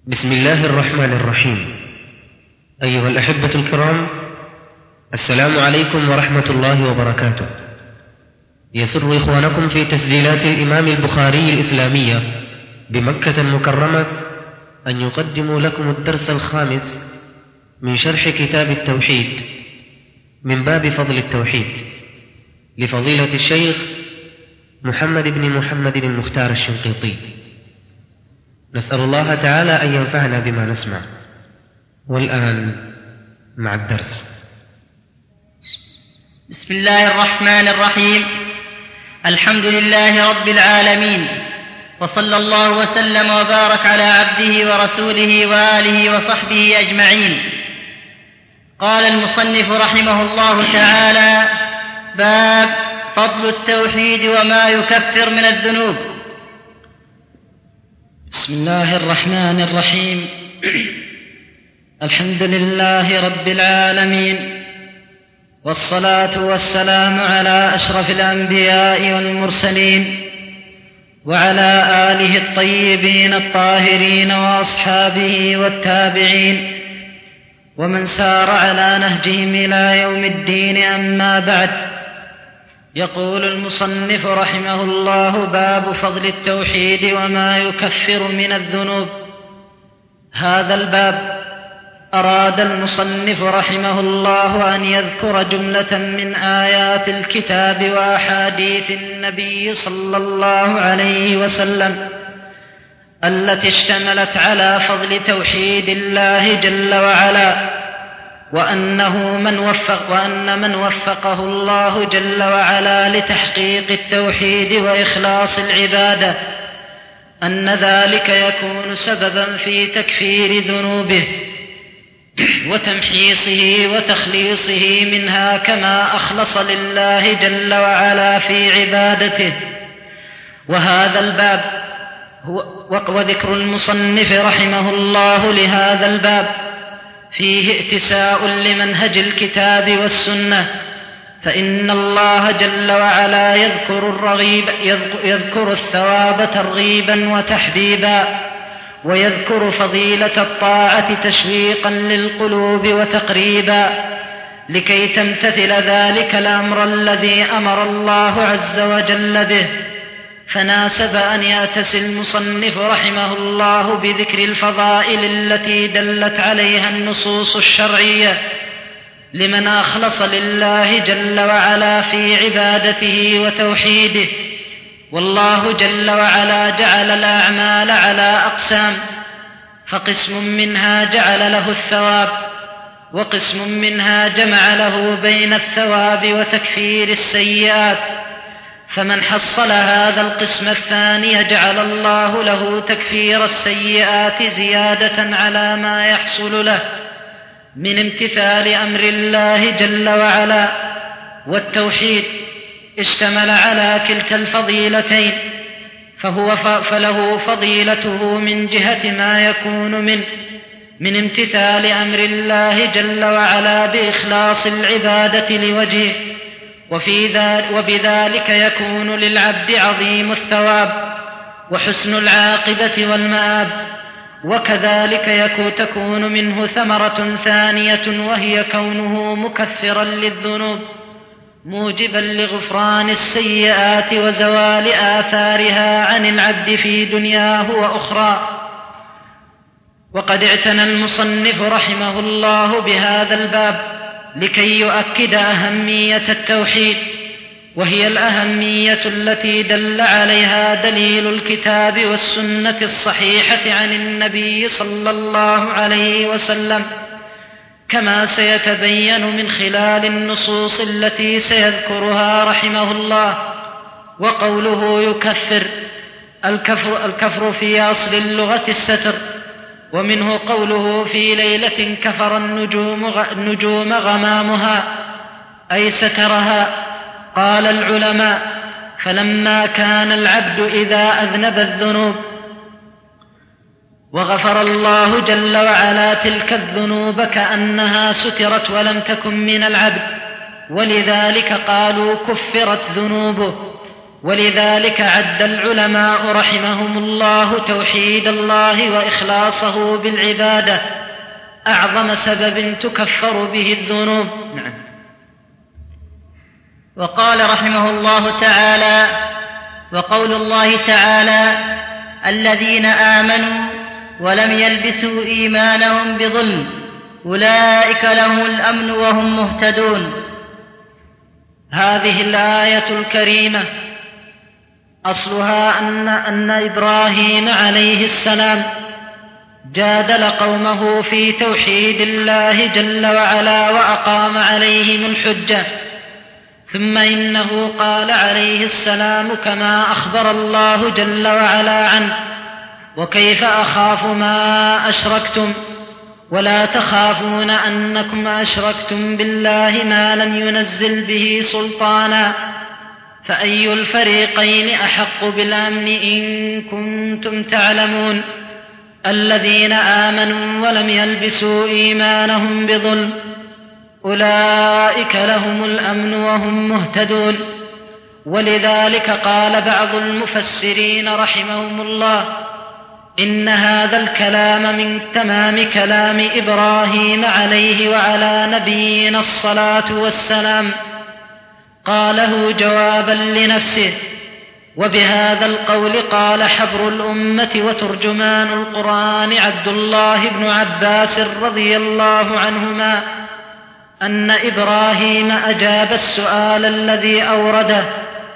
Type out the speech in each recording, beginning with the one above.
بسم الله الرحمن الرحيم. أيها الأحبة الكرام، السلام عليكم ورحمة الله وبركاته. يسر إخوانكم في تسجيلات الإمام البخاري الإسلامية بمكة المكرمة أن يقدموا لكم الدرس الخامس من شرح كتاب التوحيد من باب فضل التوحيد لفضيلة الشيخ محمد بن محمد المختار الشنقيطي. نسأل الله تعالى أن ينفعنا بما نسمع. والآن مع الدرس. بسم الله الرحمن الرحيم. الحمد لله رب العالمين، وصلى الله وسلم وبارك على عبده ورسوله وآله وصحبه أجمعين. قال المصنف رحمه الله تعالى: باب فضل التوحيد وما يكفر من الذنوب. بسم الله الرحمن الرحيم. الحمد لله رب العالمين، والصلاة والسلام على أشرف الأنبياء والمرسلين، وعلى آله الطيبين الطاهرين وأصحابه والتابعين ومن سار على نهجهم إلى يوم الدين. أما بعد، يقول المصنف رحمه الله: باب فضل التوحيد وما يكفر من الذنوب. هذا الباب أراد المصنف رحمه الله أن يذكر جملة من آيات الكتاب وأحاديث النبي صلى الله عليه وسلم التي اشتملت على فضل توحيد الله جل وعلا، وأن من وفقه الله جل وعلا لتحقيق التوحيد وإخلاص العبادة أن ذلك يكون سببا في تكفير ذنوبه وتمحيصه وتخليصه منها، كما أخلص لله جل وعلا في عبادته. وهذا الباب وذكر المصنف رحمه الله لهذا الباب فيه اتساء لمنهج الكتاب والسنة، فإن الله جل وعلا يذكر الثواب ترغيبا وتحبيبا، ويذكر فضيلة الطاعة تشويقا للقلوب وتقريبا، لكي تمتثل ذلك الأمر الذي أمر الله عز وجل به. فناسب أن يأتسي المصنف رحمه الله بذكر الفضائل التي دلت عليها النصوص الشرعية لمن أخلص لله جل وعلا في عبادته وتوحيده. والله جل وعلا جعل الأعمال على أقسام، فقسم منها جعل له الثواب، وقسم منها جمع له بين الثواب وتكفير السيئات. فمن حصل هذا القسم الثاني جعل الله له تكفير السيئات زيادة على ما يحصل له من امتثال أمر الله جل وعلا. والتوحيد اشتمل على كلتا الفضيلتين، فله فضيلته من جهة ما يكون من امتثال أمر الله جل وعلا بإخلاص العبادة لوجهه، وبذلك يكون للعبد عظيم الثواب وحسن العاقبة والمآب. وكذلك تكون منه ثمرة ثانية، وهي كونه مكفرا للذنوب موجبا لغفران السيئات وزوال آثارها عن العبد في دنياه وأخرى. وقد اعتنى المصنف رحمه الله بهذا الباب لكي يؤكد أهمية التوحيد، وهي الأهمية التي دل عليها دليل الكتاب والسنة الصحيحة عن النبي صلى الله عليه وسلم، كما سيتبين من خلال النصوص التي سيذكرها رحمه الله. وقوله يكفر، الكفر في أصل اللغة الستر، ومنه قوله في ليلة كفر النجوم غمامها، أي سترها. قال العلماء: فلما كان العبد إذا أذنب الذنوب وغفر الله جل وعلا تلك الذنوب كأنها سترت ولم تكن من العبد، ولذلك قالوا كفرت ذنوبه. ولذلك عد العلماء رحمهم الله توحيد الله وإخلاصه بالعبادة أعظم سبب تكفر به الذنوب. نعم. وقال رحمه الله تعالى: وقول الله تعالى: الذين آمنوا ولم يلبسوا إيمانهم بظلم أولئك لهم الأمن وهم مهتدون. هذه الآية الكريمة أصلها أن إبراهيم عليه السلام جادل قومه في توحيد الله جل وعلا وأقام عليهم الحجة، ثم إنه قال عليه السلام كما أخبر الله جل وعلا عنه: وكيف أخاف ما أشركتم ولا تخافون أنكم أشركتم بالله ما لم ينزل به سلطانا فأي الفريقين أحق بالأمن إن كنتم تعلمون. الذين آمنوا ولم يلبسوا إيمانهم بظلم أولئك لهم الأمن وهم مهتدون. ولذلك قال بعض المفسرين رحمهم الله: إن هذا الكلام من تمام كلام إبراهيم عليه وعلى نبينا الصلاة والسلام، قاله جوابا لنفسه. وبهذا القول قال حبر الأمة وترجمان القرآن عبد الله بن عباس رضي الله عنهما أن إبراهيم أجاب السؤال الذي أورده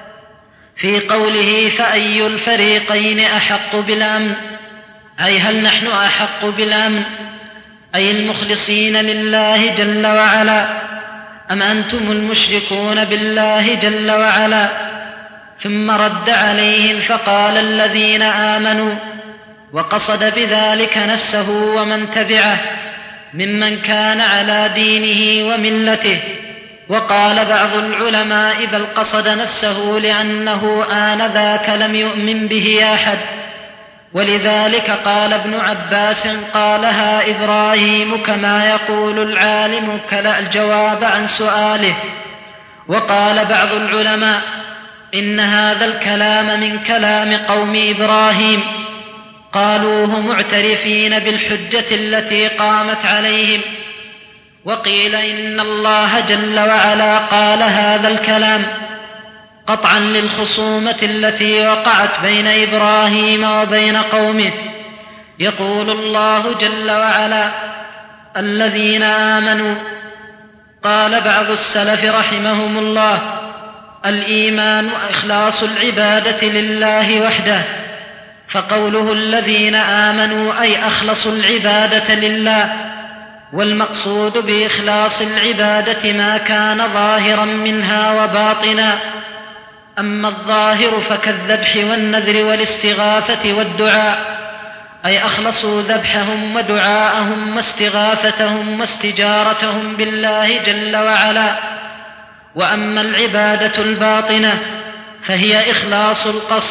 في قوله: فأي الفريقين أحق بالأمن، أي هل نحن أحق بالأمن، أي المخلصين لله جل وعلا، أم أنتم المشركون بالله جل وعلا؟ ثم رد عليهم فقال: الذين آمنوا، وقصد بذلك نفسه ومن تبعه ممن كان على دينه وملته. وقال بعض العلماء: بل قصد نفسه لأنه آنذاك لم يؤمن به أحد. ولذلك قال ابن عباس: قالها إبراهيم كما يقول العالم الجواب عن سؤاله. وقال بعض العلماء: إن هذا الكلام من كلام قوم إبراهيم، قالوه معترفين بالحجة التي قامت عليهم. وقيل إن الله جل وعلا قال هذا الكلام قطعا للخصومة التي وقعت بين إبراهيم وبين قومه. يقول الله جل وعلا: الذين آمنوا. قال بعض السلف رحمهم الله: الإيمان إخلاص العبادة لله وحده، فقوله الذين آمنوا أي أخلصوا العبادة لله، والمقصود بإخلاص العبادة ما كان ظاهرا منها وباطنا. أما الظاهر فكالذبح والنذر والاستغاثة والدعاء، أي أخلصوا ذبحهم ودعاءهم واستغاثتهم واستجارتهم بالله جل وعلا. وأما العبادة الباطنة فهي إخلاص القصد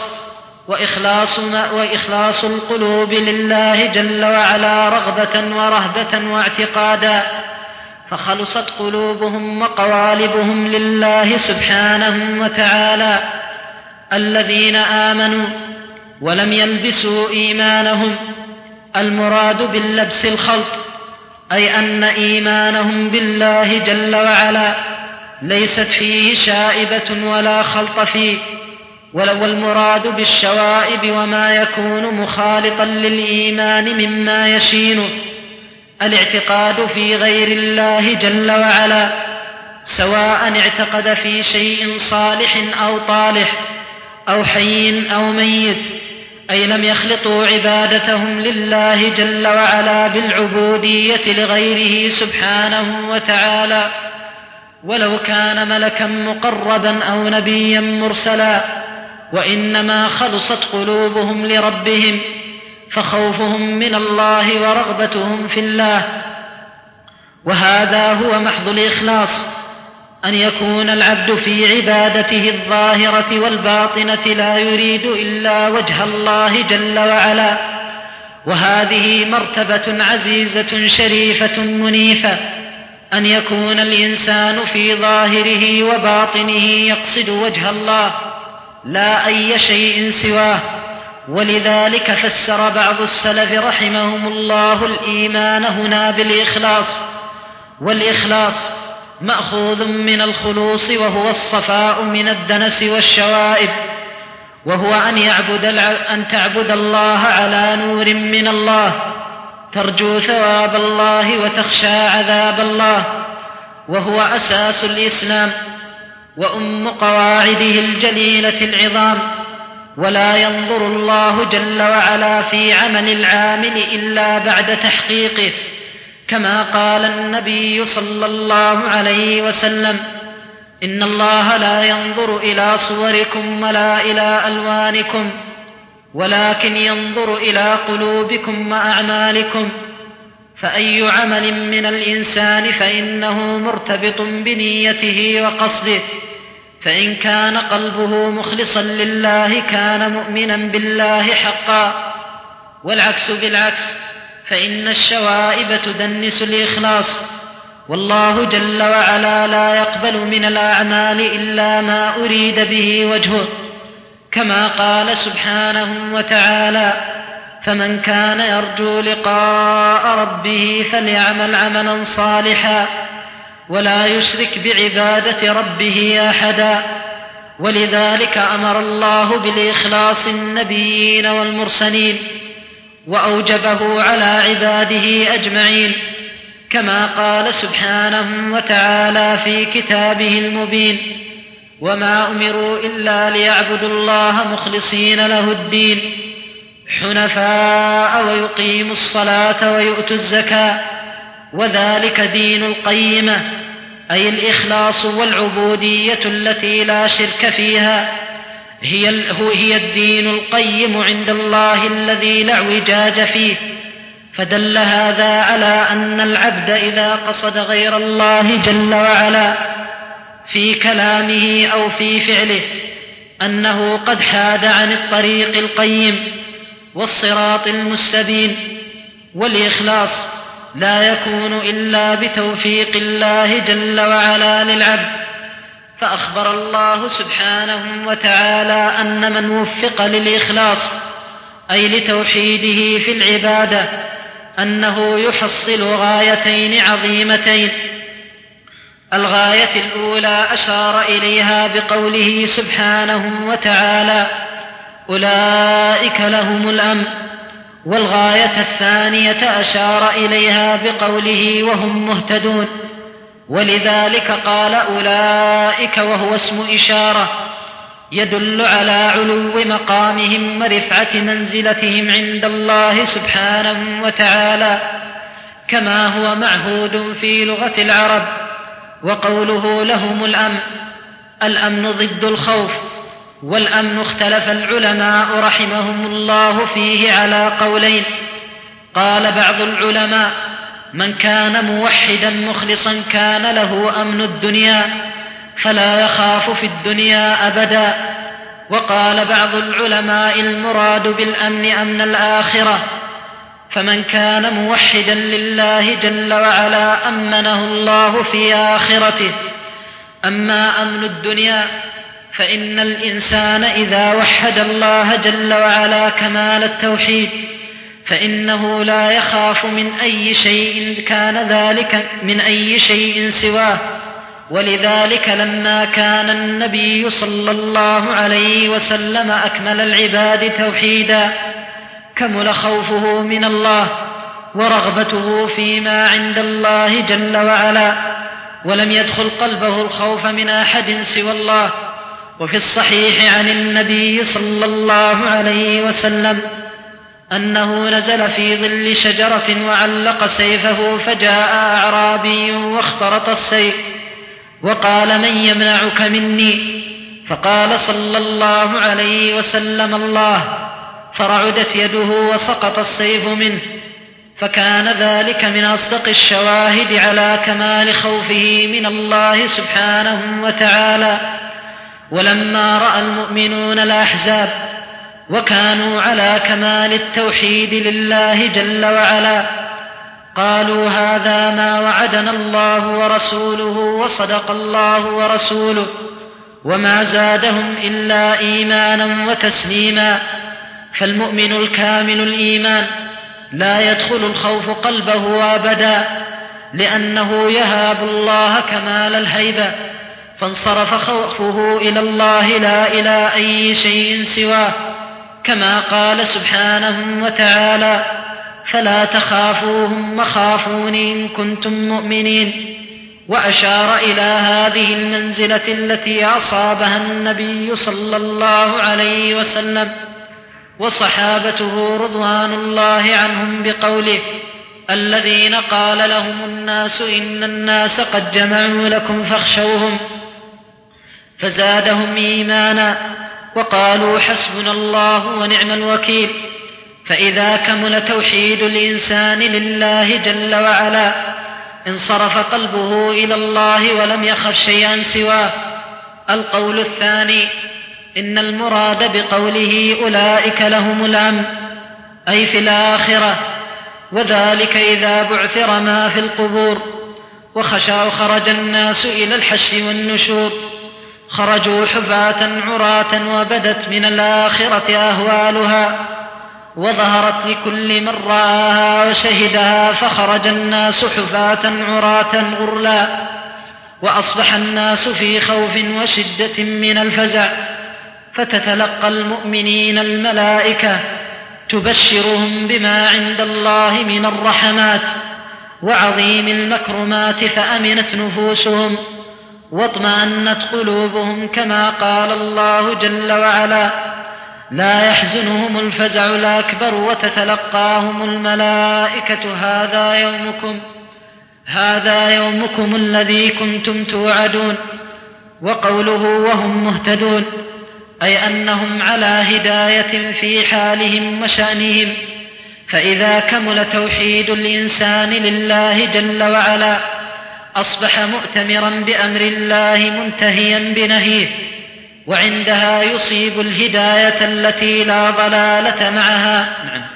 وإخلاص القلوب لله جل وعلا رغبة ورهبة واعتقادا، فخلصت قلوبهم وقوالبهم لله سبحانه وتعالى. الذين آمنوا ولم يلبسوا إيمانهم، المراد باللبس الخلط، أي أن إيمانهم بالله جل وعلا ليست فيه شائبة ولا خلط فيه. والمراد بالشوائب وما يكون مخالطا للإيمان مما يشينه الاعتقاد في غير الله جل وعلا، سواء اعتقد في شيء صالح أو طالح أو حي أو ميت، أي لم يخلطوا عبادتهم لله جل وعلا بالعبودية لغيره سبحانه وتعالى، ولو كان ملكا مقربا أو نبيا مرسلا، وإنما خلصت قلوبهم لربهم، فخوفهم من الله ورغبتهم في الله. وهذا هو محض الإخلاص، أن يكون العبد في عبادته الظاهرة والباطنة لا يريد إلا وجه الله جل وعلا. وهذه مرتبة عزيزة شريفة منيفة، أن يكون الإنسان في ظاهره وباطنه يقصد وجه الله لا أي شيء سواه. ولذلك فسر بعض السلف رحمهم الله الإيمان هنا بالإخلاص، والإخلاص مأخوذ من الخلوص، وهو الصفاء من الدنس والشوائب، وهو أن تعبد الله على نور من الله، ترجو ثواب الله وتخشى عذاب الله، وهو أساس الإسلام وأم قواعده الجليلة العظام. ولا ينظر الله جل وعلا في عمل العامل إلا بعد تحقيقه، كما قال النبي صلى الله عليه وسلم: إن الله لا ينظر إلى صوركم ولا إلى ألوانكم، ولكن ينظر إلى قلوبكم وأعمالكم. فأي عمل من الإنسان فإنه مرتبط بنيته وقصده، فإن كان قلبه مخلصا لله كان مؤمنا بالله حقا، والعكس بالعكس، فإن الشوائب تدنس الإخلاص. والله جل وعلا لا يقبل من الأعمال إلا ما أريد به وجهه، كما قال سبحانه وتعالى: فمن كان يرجو لقاء ربه فليعمل عملا صالحا ولا يشرك بعبادة ربه أحدا. ولذلك أمر الله بالإخلاص النبيين والمرسلين، وأوجبه على عباده أجمعين، كما قال سبحانه وتعالى في كتابه المبين: وما أمروا إلا ليعبدوا الله مخلصين له الدين حنفاء ويقيموا الصلاة ويؤتوا الزكاة وذلك دين القيمة، أي الإخلاص والعبودية التي لا شرك فيها هي الدين القيم عند الله الذي لا اعوجاج فيه. فدل هذا على أن العبد إذا قصد غير الله جل وعلا في كلامه أو في فعله أنه قد حاد عن الطريق القيم والصراط المستبين. والإخلاص لا يكون إلا بتوفيق الله جل وعلا للعبد، فأخبر الله سبحانه وتعالى أن من وفق للإخلاص أي لتوحيده في العبادة أنه يحصل غايتين عظيمتين. الغاية الأولى أشار إليها بقوله سبحانه وتعالى: أولئك لهم الأمن. والغاية الثانية أشار إليها بقوله: وهم مهتدون. ولذلك قال أولئك وهو اسم إشارة يدل على علو مقامهم ورفعة منزلتهم عند الله سبحانه وتعالى، كما هو معهود في لغة العرب. وقوله لهم الأمن، الأمن ضد الخوف، والأمن اختلف العلماء رحمهم الله فيه على قولين. قال بعض العلماء: من كان موحدا مخلصا كان له أمن الدنيا فلا يخاف في الدنيا أبدا. وقال بعض العلماء: المراد بالأمن أمن الآخرة، فمن كان موحدا لله جل وعلا أمنه الله في آخرته. أما أمن الدنيا فإن الإنسان إذا وحد الله جل وعلا كمال التوحيد فإنه لا يخاف من أي شيء كان ذلك من أي شيء سواه. ولذلك لما كان النبي صلى الله عليه وسلم أكمل العباد توحيدا كمل خوفه من الله ورغبته فيما عند الله جل وعلا، ولم يدخل قلبه الخوف من أحد سوى الله. وفي الصحيح عن النبي صلى الله عليه وسلم أنه نزل في ظل شجرة وعلق سيفه، فجاء أعرابي واخترط السيف وقال: من يمنعك مني؟ فقال صلى الله عليه وسلم: الله. فرعدت يده وسقط السيف منه. فكان ذلك من أصدق الشواهد على كمال خوفه من الله سبحانه وتعالى. ولما رأى المؤمنون الأحزاب وكانوا على كمال التوحيد لله جل وعلا قالوا: هذا ما وعدنا الله ورسوله وصدق الله ورسوله وما زادهم إلا إيمانا وتسليما. فالمؤمن الكامل الإيمان لا يدخل الخوف قلبه أبدا، لأنه يهاب الله كمال الهيبة، فانصرف خوفه إلى الله لا إلى أي شيء سواه، كما قال سبحانه وتعالى: فلا تخافوهم وخافون إن كنتم مؤمنين. وأشار إلى هذه المنزلة التي أصابها النبي صلى الله عليه وسلم وصحابته رضوان الله عنهم بقوله: الذين قال لهم الناس إن الناس قد جمعوا لكم فاخشوهم، فزادهم إيمانا وقالوا حسبنا الله ونعم الوكيل. فإذا كمل توحيد الإنسان لله جل وعلا انصرف قلبه إلى الله ولم يخف شيئا سواه. القول الثاني: إن المراد بقوله أولئك لهم الأمن، أي في الآخرة، وذلك إذا بعثر ما في القبور وخرج الناس إلى الحشر والنشور، خرجوا حفاة عراة وبدت من الآخرة أهوالها وظهرت لكل من رآها وشهدها، فخرج الناس حفاة عراة غرلا، وأصبح الناس في خوف وشدة من الفزع، فتتلقى المؤمنين الملائكة تبشرهم بما عند الله من الرحمات وعظيم المكرمات، فأمنت نفوسهم واطمأنت قلوبهم، كما قال الله جل وعلا: لا يحزنهم الفزع الأكبر وتتلقاهم الملائكة هذا يومكم الذي كنتم توعدون. وقوله وهم مهتدون، أي أنهم على هداية في حالهم وشأنهم. فإذا كمل توحيد الإنسان لله جل وعلا أصبح مؤتمرا بأمر الله منتهيا بنهيه، وعندها يصيب الهداية التي لا ضلالة معها.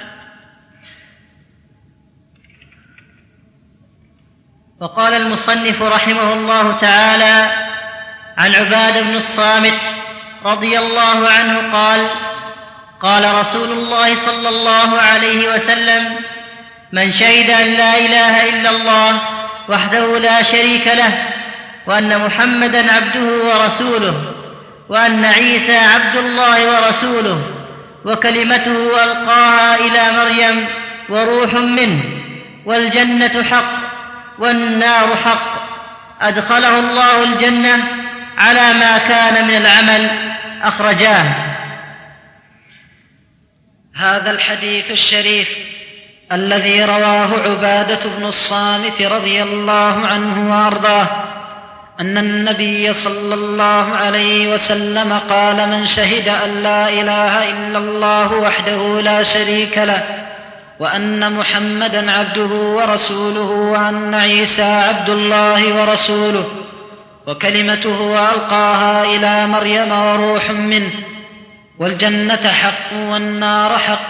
وقال المصنف رحمه الله تعالى عن عبادة بن الصامت رضي الله عنه قال: قال رسول الله صلى الله عليه وسلم: من شهد أن لا إله إلا الله وحده لا شريك له، وأن محمدا عبده ورسوله، وأن عيسى عبد الله ورسوله، وكلمته ألقاها إلى مريم وروح منه، والجنة حق والنار حق، أدخله الله الجنة على ما كان من العمل. أخرجاه. هذا الحديث الشريف الذي رواه عبادة بن الصامت رضي الله عنه وأرضاه أن النبي صلى الله عليه وسلم قال: من شهد أن لا إله إلا الله وحده لا شريك له، وأن محمدا عبده ورسوله، وأن عيسى عبد الله ورسوله، وكلمته ألقاها إلى مريم وروح منه، والجنة حق والنار حق،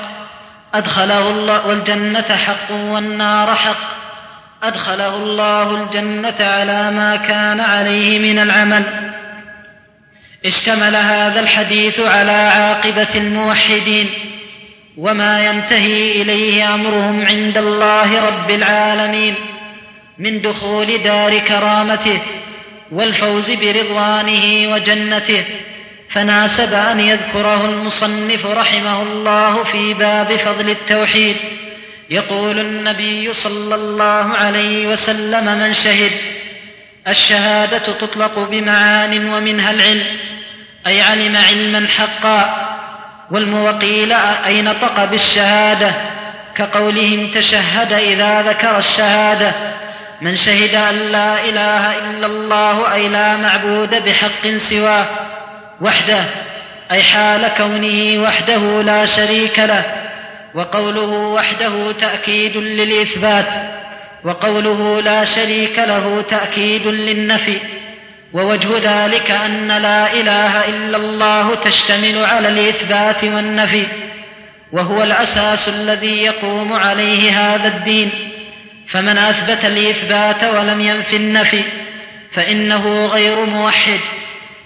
أدخله الله الجنة على ما كان عليه من العمل. اشتمل هذا الحديث على عاقبة الموحدين وما ينتهي إليه أمرهم عند الله رب العالمين من دخول دار كرامته والفوز برضوانه وجنته، فناسب أن يذكره المصنف رحمه الله في باب فضل التوحيد. يقول النبي صلى الله عليه وسلم: من شهد. الشهادة تطلق بمعان ومنها العلم، أي علم علما حقا، والموقيل أي نطق بالشهادة، كقولهم تشهد إذا ذكر الشهادة. من شهد أن لا إله إلا الله، أي لا معبود بحق سواه وحده، أي حال كونه وحده لا شريك له. وقوله وحده تأكيد للإثبات، وقوله لا شريك له تأكيد للنفي. ووجه ذلك أن لا إله إلا الله تشتمل على الإثبات والنفي، وهو الأساس الذي يقوم عليه هذا الدين. فمن أثبت الإثبات ولم ينف النفي فإنه غير موحد،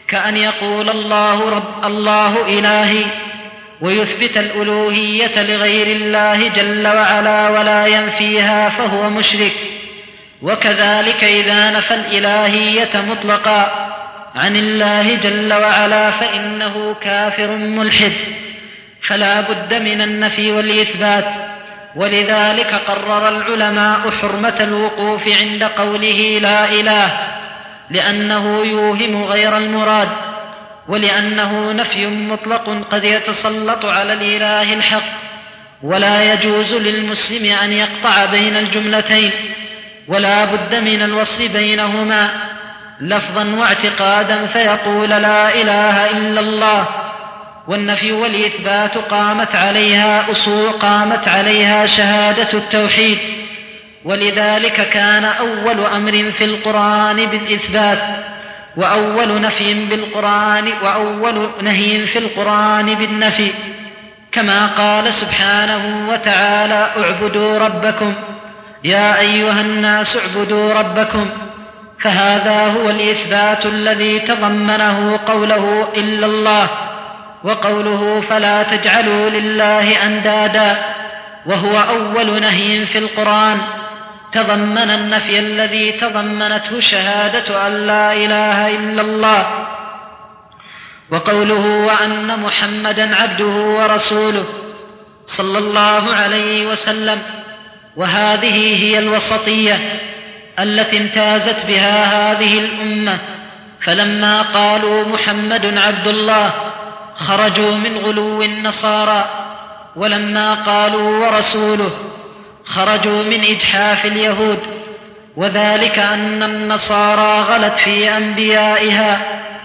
كأن يقول الله إلهي ويثبت الألوهية لغير الله جل وعلا ولا ينفيها فهو مشرك. وكذلك إذا نفى الإلهية مطلقا عن الله جل وعلا فإنه كافر ملحد، فلا بد من النفي والإثبات. ولذلك قرر العلماء حرمة الوقوف عند قوله لا إله، لأنه يوهم غير المراد، ولأنه نفي مطلق قد يتسلط على الإله الحق، ولا يجوز للمسلم أن يقطع بين الجملتين، ولا بد من الوصل بينهما لفظا واعتقادا فيقول لا إله إلا الله. والنفي والإثبات قامت عليها شهادة التوحيد، ولذلك كان أول أمر في القرآن بالإثبات، وأول نهي في القرآن بالنفي، كما قال سبحانه وتعالى اعبدوا ربكم يا أيها الناس اعبدوا ربكم. فهذا هو الإثبات الذي تضمنه قوله إلا الله، وقوله فلا تجعلوا لله أندادا، وهو أول نهي في القرآن تضمن النفي الذي تضمنته شهادة أن لا إله إلا الله. وقوله وأن محمدا عبده ورسوله صلى الله عليه وسلم، وهذه هي الوسطية التي امتازت بها هذه الأمة، فلما قالوا محمد عبد الله خرجوا من غلو النصارى، ولما قالوا ورسوله خرجوا من إجحاف اليهود، وذلك أن النصارى غلت في أنبيائها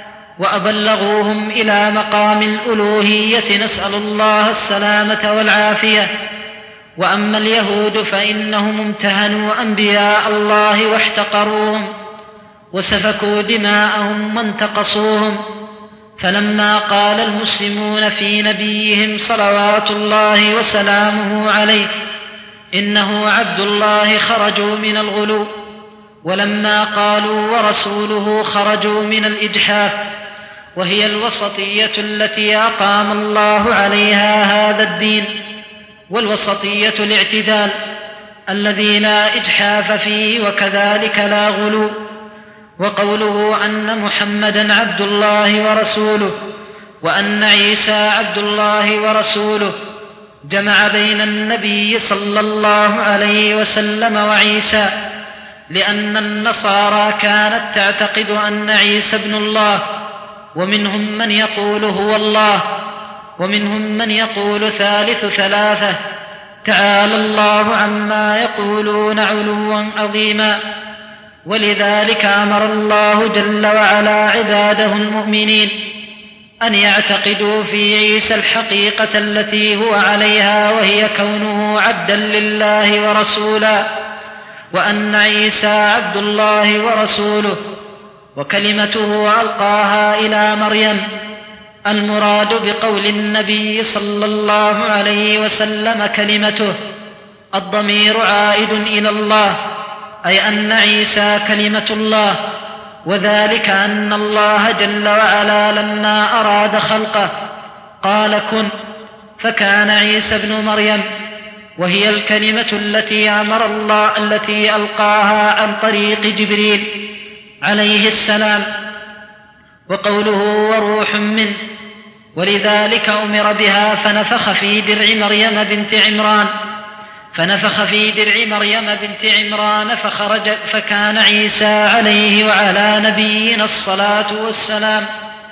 وأبلغوهم إلى مقام الألوهية، نسأل الله السلامة والعافية. وأما اليهود فإنهم امتهنوا أنبياء الله واحتقروهم وسفكوا دماءهم وانتقصوهم، فلما قال المسلمون في نبيهم صلوات الله وسلامه عليه إنه عبد الله خرجوا من الغلو، ولما قالوا ورسوله خرجوا من الإجحاف، وهي الوسطية التي أقام الله عليها هذا الدين. والوسطية الاعتدال الذي لا إجحاف فيه وكذلك لا غلو. وقوله أن محمدا عبد الله ورسوله وأن عيسى عبد الله ورسوله جمع بين النبي صلى الله عليه وسلم وعيسى، لأن النصارى كانت تعتقد أن عيسى ابن الله، ومنهم من يقول هو الله، ومنهم من يقول ثالث ثلاثة، تعالى الله عما يقولون علوا عظيما. ولذلك أمر الله جل وعلا عباده المؤمنين أن يعتقدوا في عيسى الحقيقة التي هو عليها، وهي كونه عبدا لله ورسولا، وأن عيسى عبد الله ورسوله وكلمته ألقاها إلى مريم. المراد بقول النبي صلى الله عليه وسلم كلمته، الضمير عائد إلى الله، أي أن عيسى كلمة الله، وذلك أن الله جل وعلا لما أراد خلقه قال كن فكان عيسى ابن مريم، وهي الكلمة التي ألقاها عن طريق جبريل عليه السلام. وقوله وروح منه، ولذلك أمر بها فنفخ في درع مريم بنت عمران فخرج، فكان عيسى عليه وعلى نبينا الصلاة والسلام.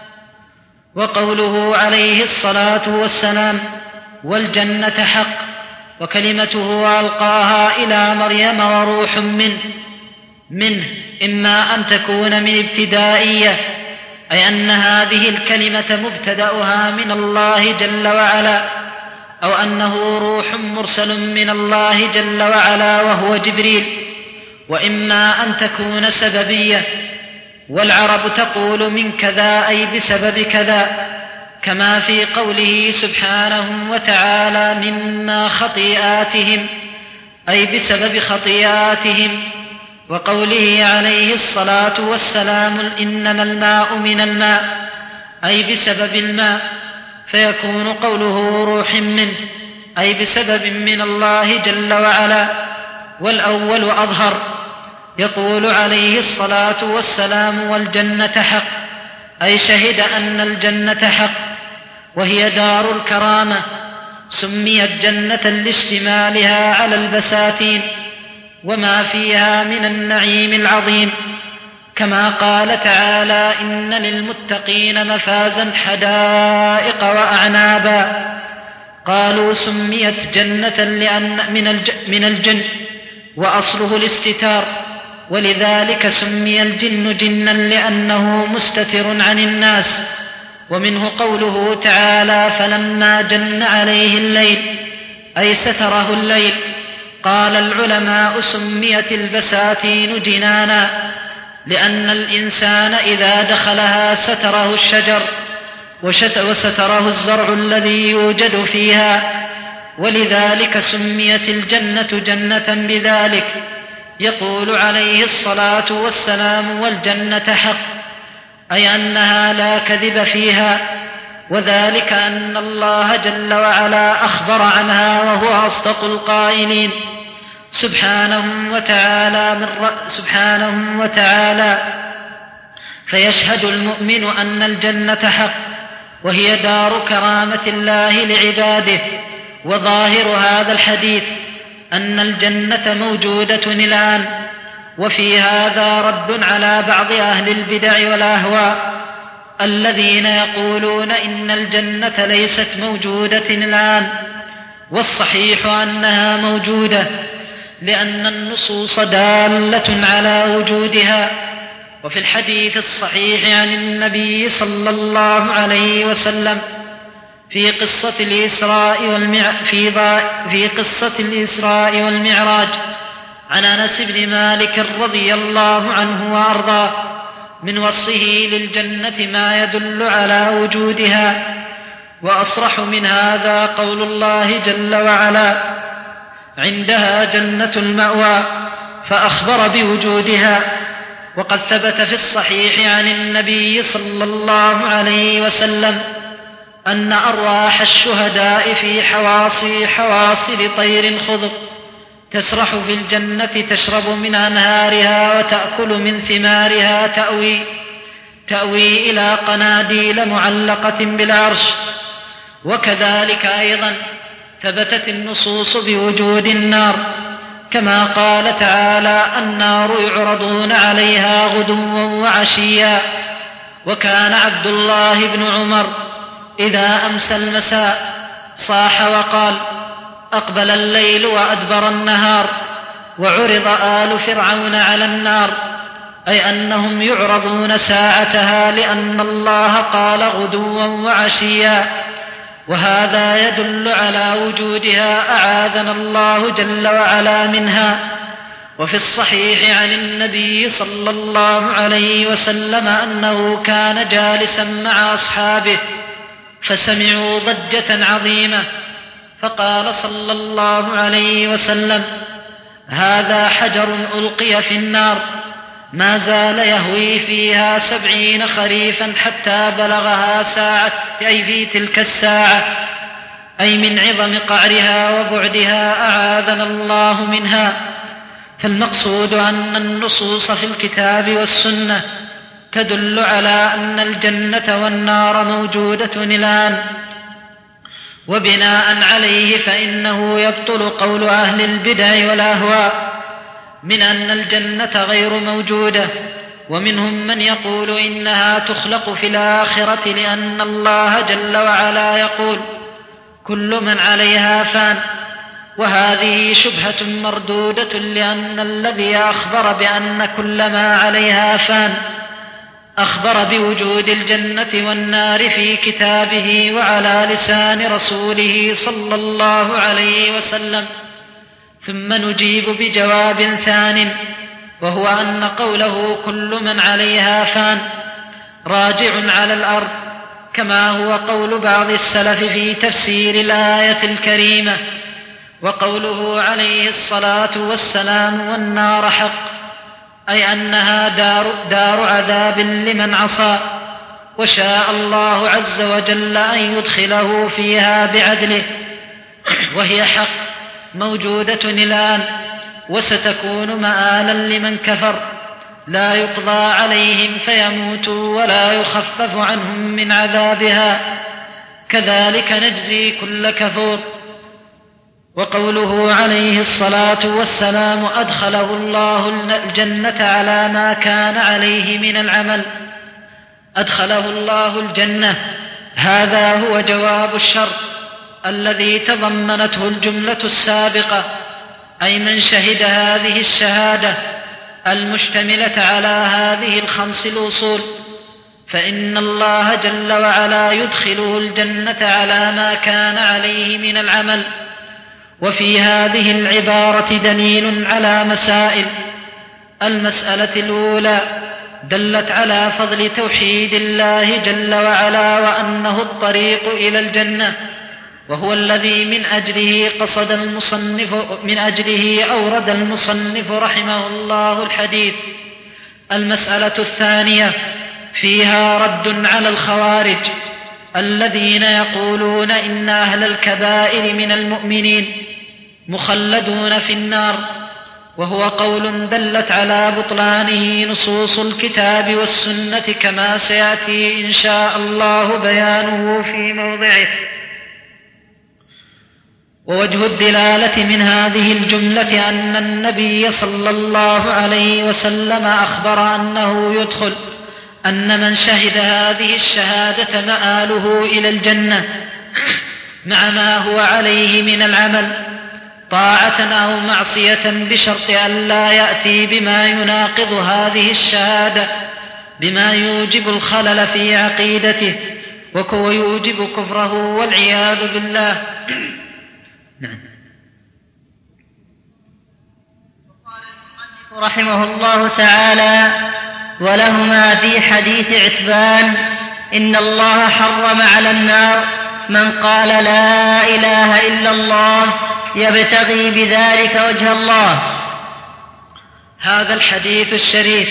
وقوله عليه الصلاة والسلام والجنة حق، وكلمته ألقاها إلى مريم وروح منه إما أن تكون من ابتدائية، أي أن هذه الكلمة مبتدأها من الله جل وعلا، أو أنه روح مرسل من الله جل وعلا وهو جبريل، وإما أن تكون سببية، والعرب تقول من كذا أي بسبب كذا، كما في قوله سبحانه وتعالى مما خطيئاتهم أي بسبب خطيئاتهم، وقوله عليه الصلاة والسلام إنما الماء من الماء أي بسبب الماء، فيكون قوله روح منه أي بسبب من الله جل وعلا. والأول أظهر، يقول عليه الصلاة والسلام والجنة حق أي شهد أن الجنة حق، وهي دار الكرامة، سميت جنة لاشتمالها على البساتين وما فيها من النعيم العظيم، كما قال تعالى إن للمتقين مفازا حدائق وأعنابا. قالوا سميت جنة لأن من الجن وأصله الاستتار، ولذلك سمي الجن جنا لأنه مستتر عن الناس. ومنه قوله تعالى فلما جن عليه الليل أي ستره الليل. قال العلماء سميت البساتين جنانا لأن الإنسان إذا دخلها ستره الشجر وستره الزرع الذي يوجد فيها، ولذلك سميت الجنة جنة بذلك. يقول عليه الصلاة والسلام والجنة حق أي أنها لا كذب فيها، وذلك أن الله جل وعلا أخبر عنها وهو أصدق القائلين سبحانه وتعالى. فيشهد المؤمن أن الجنة حق وهي دار كرامة الله لعباده. وظاهر هذا الحديث أن الجنة موجودة الآن، وفي هذا رد على بعض أهل البدع والأهواء الذين يقولون إن الجنة ليست موجودة الآن، والصحيح أنها موجودة لأن النصوص دالة على وجودها. وفي الحديث الصحيح عن النبي صلى الله عليه وسلم في قصة الإسراء والمعراج عن أنس بن مالك رضي الله عنه وأرضاه من وصفه للجنة ما يدل على وجودها. وأصرح من هذا قول الله جل وعلا عندها جنة المأوى، فأخبر بوجودها. وقد ثبت في الصحيح عن النبي صلى الله عليه وسلم أن أرواح الشهداء في حواصل طير خضر تسرح في الجنة، تشرب من أنهارها وتأكل من ثمارها، تأوي إلى قناديل معلقة بالعرش. وكذلك أيضا ثبتت النصوص بوجود النار، كما قال تعالى النار يعرضون عليها غدوا وعشيا. وكان عبد الله بن عمر إذا أمسى المساء صاح وقال أقبل الليل وأدبر النهار وعرض آل فرعون على النار، أي أنهم يعرضون ساعتها لأن الله قال غدوا وعشيا. وهذا يدل على وجودها أعاذنا الله جل وعلا منها. وفي الصحيح عن النبي صلى الله عليه وسلم أنه كان جالسا مع أصحابه فسمعوا ضجة عظيمة، فقال صلى الله عليه وسلم هذا حجر ألقي في النار ما زال يهوي فيها 70 خريفا حتى بلغها ساعة، أي في تلك الساعة، أي من عظم قعرها وبعدها أعاذنا الله منها. فالمقصود أن النصوص في الكتاب والسنة تدل على أن الجنة والنار موجودة الآن، وبناء عليه فإنه يبطل قول أهل البدع والأهواء من أن الجنة غير موجودة. ومنهم من يقول إنها تخلق في الآخرة، لأن الله جل وعلا يقول كل من عليها فان، وهذه شبهة مردودة، لأن الذي أخبر بأن كل ما عليها فان أخبر بوجود الجنة والنار في كتابه وعلى لسان رسوله صلى الله عليه وسلم. ثم نجيب بجواب ثان، وهو أن قوله كل من عليها فان راجع على الأرض، كما هو قول بعض السلف في تفسير الآية الكريمة. وقوله عليه الصلاة والسلام والنار حق أي أنها دار عذاب لمن عصى، وشاء الله عز وجل أن يدخله فيها بعدله، وهي حق موجودة الآن، وستكون مآلا لمن كفر، لا يقضى عليهم فيموتوا ولا يخفف عنهم من عذابها، كذلك نجزي كل كفور. وقوله عليه الصلاة والسلام أدخله الله الجنة على ما كان عليه من العمل، أدخله الله الجنة، هذا هو جواب الشرط الذي تضمنته الجملة السابقة، أي من شهد هذه الشهادة المشتملة على هذه الخمس الأصول، فإن الله جل وعلا يدخله الجنة على ما كان عليه من العمل. وفي هذه العبارة دليل على مسائل. المسألة الأولى دلت على فضل توحيد الله جل وعلا، وأنه الطريق إلى الجنة، وهو الذي من أجله أورد المصنف رحمه الله الحديث. المسألة الثانية فيها رد على الخوارج الذين يقولون إن أهل الكبائر من المؤمنين مخلدون في النار، وهو قول دلت على بطلانه نصوص الكتاب والسنة، كما سيأتي إن شاء الله بيانه في موضعه. ووجه الدلالة من هذه الجملة أن النبي صلى الله عليه وسلم أخبر أنه يدخل، أن من شهد هذه الشهادة مآله إلى الجنة مع ما هو عليه من العمل، طاعة أو معصية، بشرط أن لا يأتي بما يناقض هذه الشهادة، بما يوجب الخلل في عقيدته ويوجب كفره والعياذ بالله. نعم. رحمه الله تعالى: ولهما في حديث عتبان: إن الله حرم على النار من قال لا إله إلا الله يبتغي بذلك وجه الله. هذا الحديث الشريف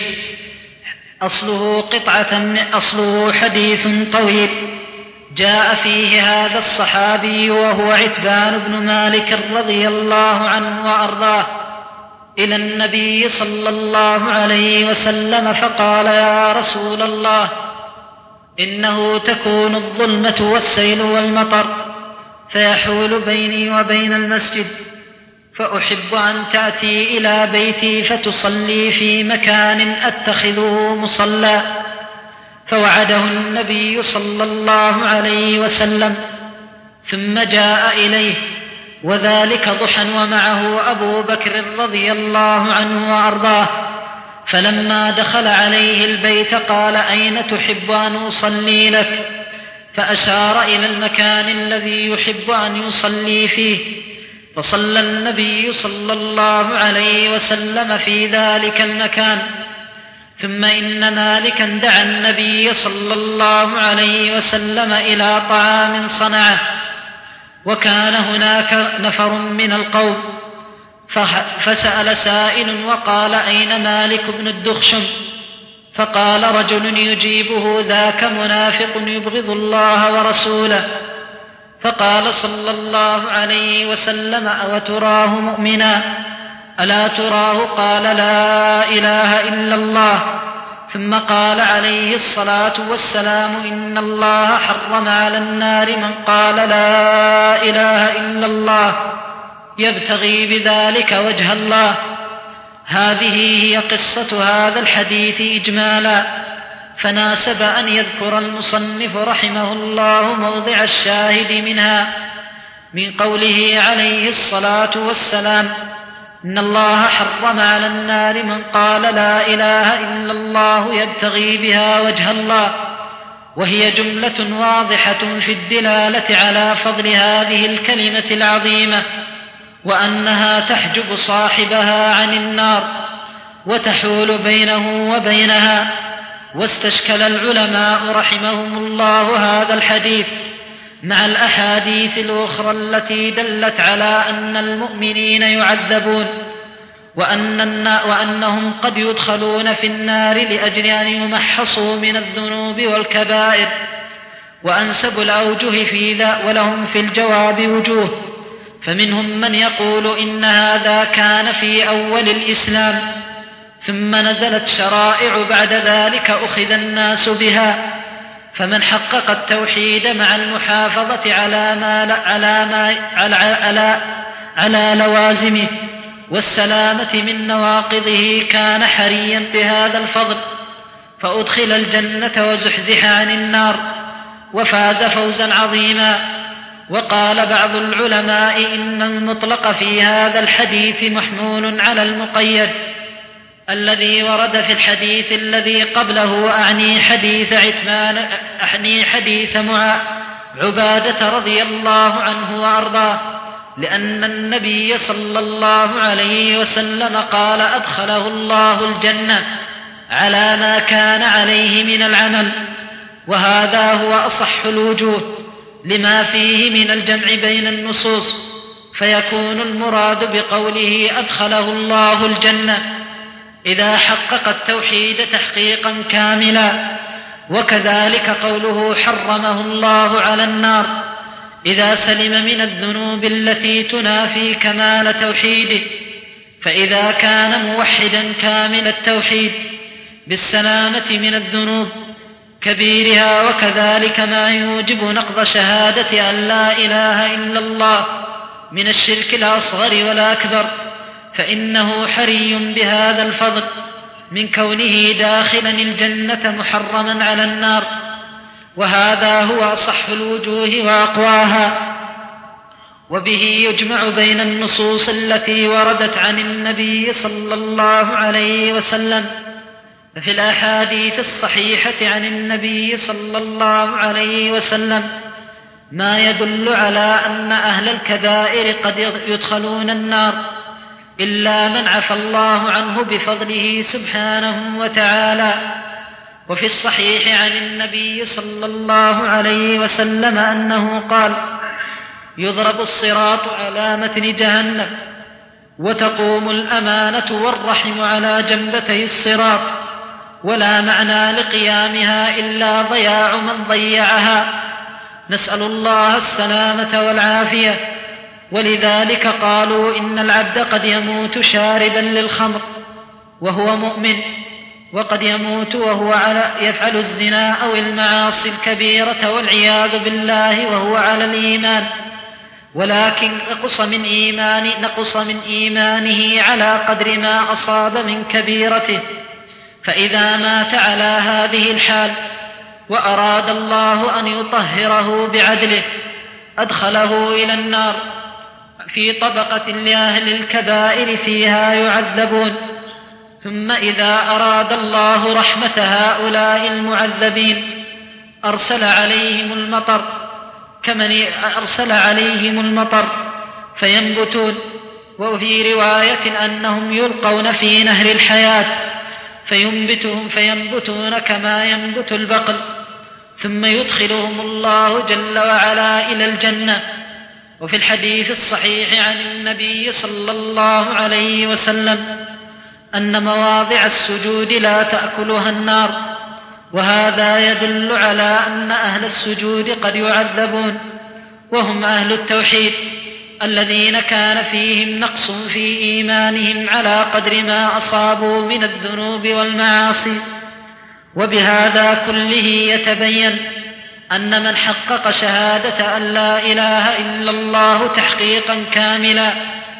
أصله حديث طويل، جاء فيه هذا الصحابي وهو عتبان بن مالك رضي الله عنه وأرضاه إلى النبي صلى الله عليه وسلم فقال: يا رسول الله، إنه تكون الظلمة والسيل والمطر فيحول بيني وبين المسجد، فأحب أن تأتي إلى بيتي فتصلي في مكان أتخذه مصلى. فوعده النبي صلى الله عليه وسلم، ثم جاء إليه وذلك ضحى ومعه أبو بكر رضي الله عنه وأرضاه، فلما دخل عليه البيت قال: أين تحب أن أصلي لك؟ فأشار إلى المكان الذي يحب أن يصلي فيه، فصلى النبي صلى الله عليه وسلم في ذلك المكان. ثم إن مالكا دعا النبي صلى الله عليه وسلم إلى طعام صنعه، وكان هناك نفر من القوم، فسأل سائل وقال: أين مالك بن الدخشم؟ فقال رجل يجيبه: ذاك منافق يبغض الله ورسوله. فقال صلى الله عليه وسلم: أو تراه مؤمنا؟ ألا تراه قال: لا إله إلا الله. ثم قال عليه الصلاة والسلام: إن الله حرم على النار من قال لا إله إلا الله يبتغي بذلك وجه الله. هذه هي قصة هذا الحديث إجمالا، فناسب أن يذكر المصنف رحمه الله موضع الشاهد منها، من قوله عليه الصلاة والسلام: إن الله حرم على النار من قال لا إله إلا الله يبتغي بها وجه الله، وهي جملة واضحة في الدلالة على فضل هذه الكلمة العظيمة، وأنها تحجب صاحبها عن النار وتحول بينه وبينها. واستشكل العلماء رحمهم الله هذا الحديث مع الأحاديث الأخرى التي دلت على أن المؤمنين يعذبون، وأنهم قد يدخلون في النار لأجل أن يمحصوا من الذنوب والكبائر. وأنسب الأوجه في ذا ولهم في الجواب وجوه، فمنهم من يقول إن هذا كان في أول الإسلام ثم نزلت شرائع بعد ذلك أخذ الناس بها، فمن حقق التوحيد مع المحافظة على لوازمه والسلامة من نواقضه كان حريا بهذا الفضل، فأدخل الجنة وزحزح عن النار وفاز فوزا عظيما. وقال بعض العلماء إن المطلق في هذا الحديث محمول على المقيد الذي ورد في الحديث الذي قبله، أعني حديث عبادة رضي الله عنه وأرضاه، لأن النبي صلى الله عليه وسلم قال أدخله الله الجنة على ما كان عليه من العمل، وهذا هو أصح الوجوه لما فيه من الجمع بين النصوص، فيكون المراد بقوله أدخله الله الجنة إذا حقق التوحيد تحقيقا كاملا، وكذلك قوله حرمه الله على النار إذا سلم من الذنوب التي تنافي كمال توحيده، فإذا كان موحدا كامل التوحيد بالسلامة من الذنوب كبيرها، وكذلك ما يوجب نقض شهادة أن لا إله إلا الله من الشرك الأصغر والأكبر، فإنه حري بهذا الفضل من كونه داخلا الجنة محرما على النار، وهذا هو أصح الوجوه وأقواها. وبه يجمع بين النصوص التي وردت عن النبي صلى الله عليه وسلم. ففي الأحاديث الصحيحة عن النبي صلى الله عليه وسلم ما يدل على أن أهل الكبائر قد يدخلون النار إلا من عفى الله عنه بفضله سبحانه وتعالى. وفي الصحيح عن النبي صلى الله عليه وسلم أنه قال: يضرب الصراط على متن جهنم، وتقوم الأمانة والرحم على جنبتي الصراط، ولا معنى لقيامها إلا ضياع من ضيعها، نسأل الله السلامة والعافية. ولذلك قالوا إن العبد قد يموت شاربا للخمر وهو مؤمن، وقد يموت وهو يفعل الزنا أو المعاصي الكبيرة والعياذ بالله وهو على الإيمان، ولكن نقص من إيمانه على قدر ما أصاب من كبيرته، فإذا مات على هذه الحال وأراد الله أن يطهره بعدله أدخله إلى النار في طبقة لأهل الكبائر فيها يعذبون، ثم إذا أراد الله رحمة هؤلاء المعذبين أرسل عليهم المطر فينبتون، وفي رواية أنهم يلقون في نهر الحياة فينبتون كما ينبت البقل، ثم يدخلهم الله جل وعلا إلى الجنة. وفي الحديث الصحيح عن النبي صلى الله عليه وسلم أن مواضع السجود لا تأكلها النار، وهذا يدل على أن أهل السجود قد يعذبون، وهم أهل التوحيد الذين كان فيهم نقص في إيمانهم على قدر ما أصابوا من الذنوب والمعاصي. وبهذا كله يتبين أن من حقق شهادة أن لا إله إلا الله تحقيقا كاملا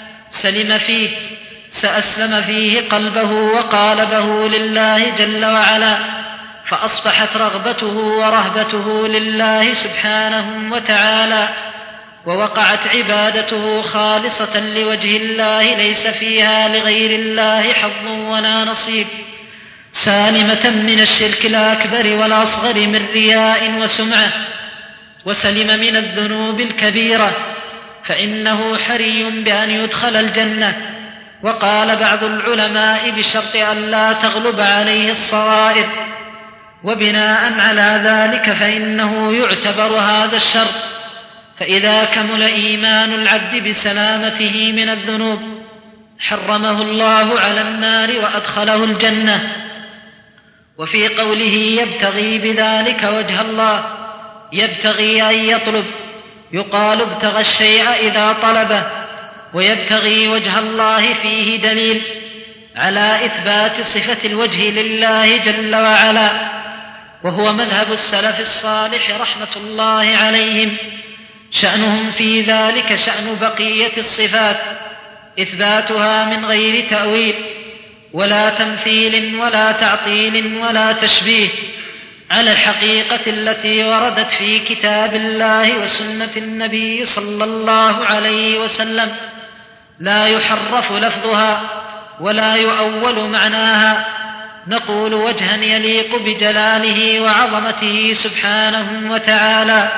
سأسلم فيه قلبه وقالبه لله جل وعلا، فأصبحت رغبته ورهبته لله سبحانه وتعالى، ووقعت عبادته خالصة لوجه الله ليس فيها لغير الله حظ ولا نصيب، سالمة من الشرك الأكبر والأصغر من رياء وسمعة، وسلم من الذنوب الكبيرة، فإنه حري بأن يدخل الجنة. وقال بعض العلماء بشرط أن لا تغلب عليه الصغائر، وبناء على ذلك فإنه يعتبر هذا الشرط، فإذا كمل إيمان العبد بسلامته من الذنوب حرمه الله على النار وأدخله الجنة. وفي قوله يبتغي بذلك وجه الله، يبتغي أن يطلب، يقال ابتغى الشيء إذا طلبه، ويبتغي وجه الله فيه دليل على إثبات صفة الوجه لله جل وعلا، وهو مذهب السلف الصالح رحمة الله عليهم. شأنهم في ذلك شأن بقية الصفات، إثباتها من غير تأويل ولا تمثيل ولا تعطيل ولا تشبيه، على الحقيقة التي وردت في كتاب الله وسنة النبي صلى الله عليه وسلم، لا يحرف لفظها ولا يؤول معناها. نقول وجها يليق بجلاله وعظمته سبحانه وتعالى.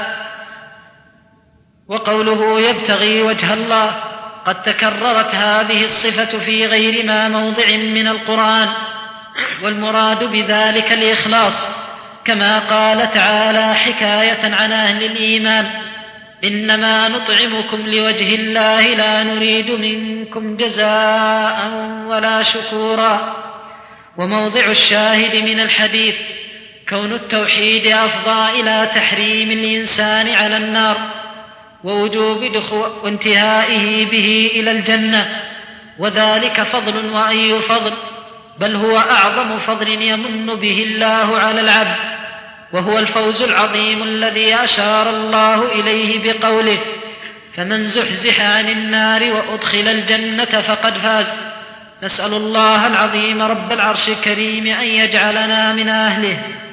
وقوله يبتغي وجه الله، قد تكررت هذه الصفة في غير ما موضع من القرآن، والمراد بذلك الإخلاص، كما قال تعالى حكاية عن أهل الإيمان: إنما نطعمكم لوجه الله لا نريد منكم جزاء ولا شكورا. وموضع الشاهد من الحديث كون التوحيد أفضى إلى تحريم الإنسان على النار ووجوب وانتهائه به إلى الجنة، وذلك فضل وأي فضل، بل هو أعظم فضل يمن به الله على العبد، وهو الفوز العظيم الذي أشار الله إليه بقوله: فمن زحزح عن النار وأدخل الجنة فقد فاز. نسأل الله العظيم رب العرش الكريم أن يجعلنا من أهله.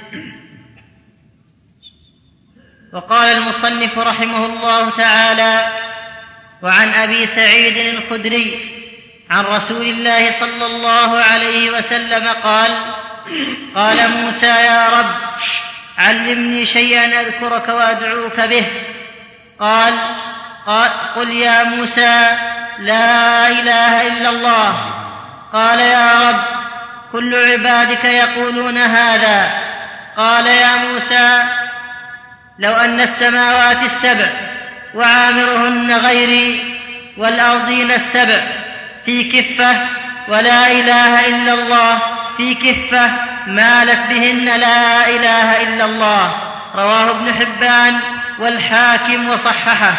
وقال المصنف رحمه الله تعالى: وعن أبي سعيد الخدري عن رسول الله صلى الله عليه وسلم قال: قال موسى: يا رب علمني شيئا أذكرك وأدعوك به. قال: قل يا موسى لا إله إلا الله. قال: يا رب كل عبادك يقولون هذا. قال: يا موسى لو أن السماوات السبع وعامرهن غيري والأرضين السبع في كفة ولا إله إلا الله في كفة مالت بهن لا إله إلا الله. رواه ابن حبان والحاكم وصححه.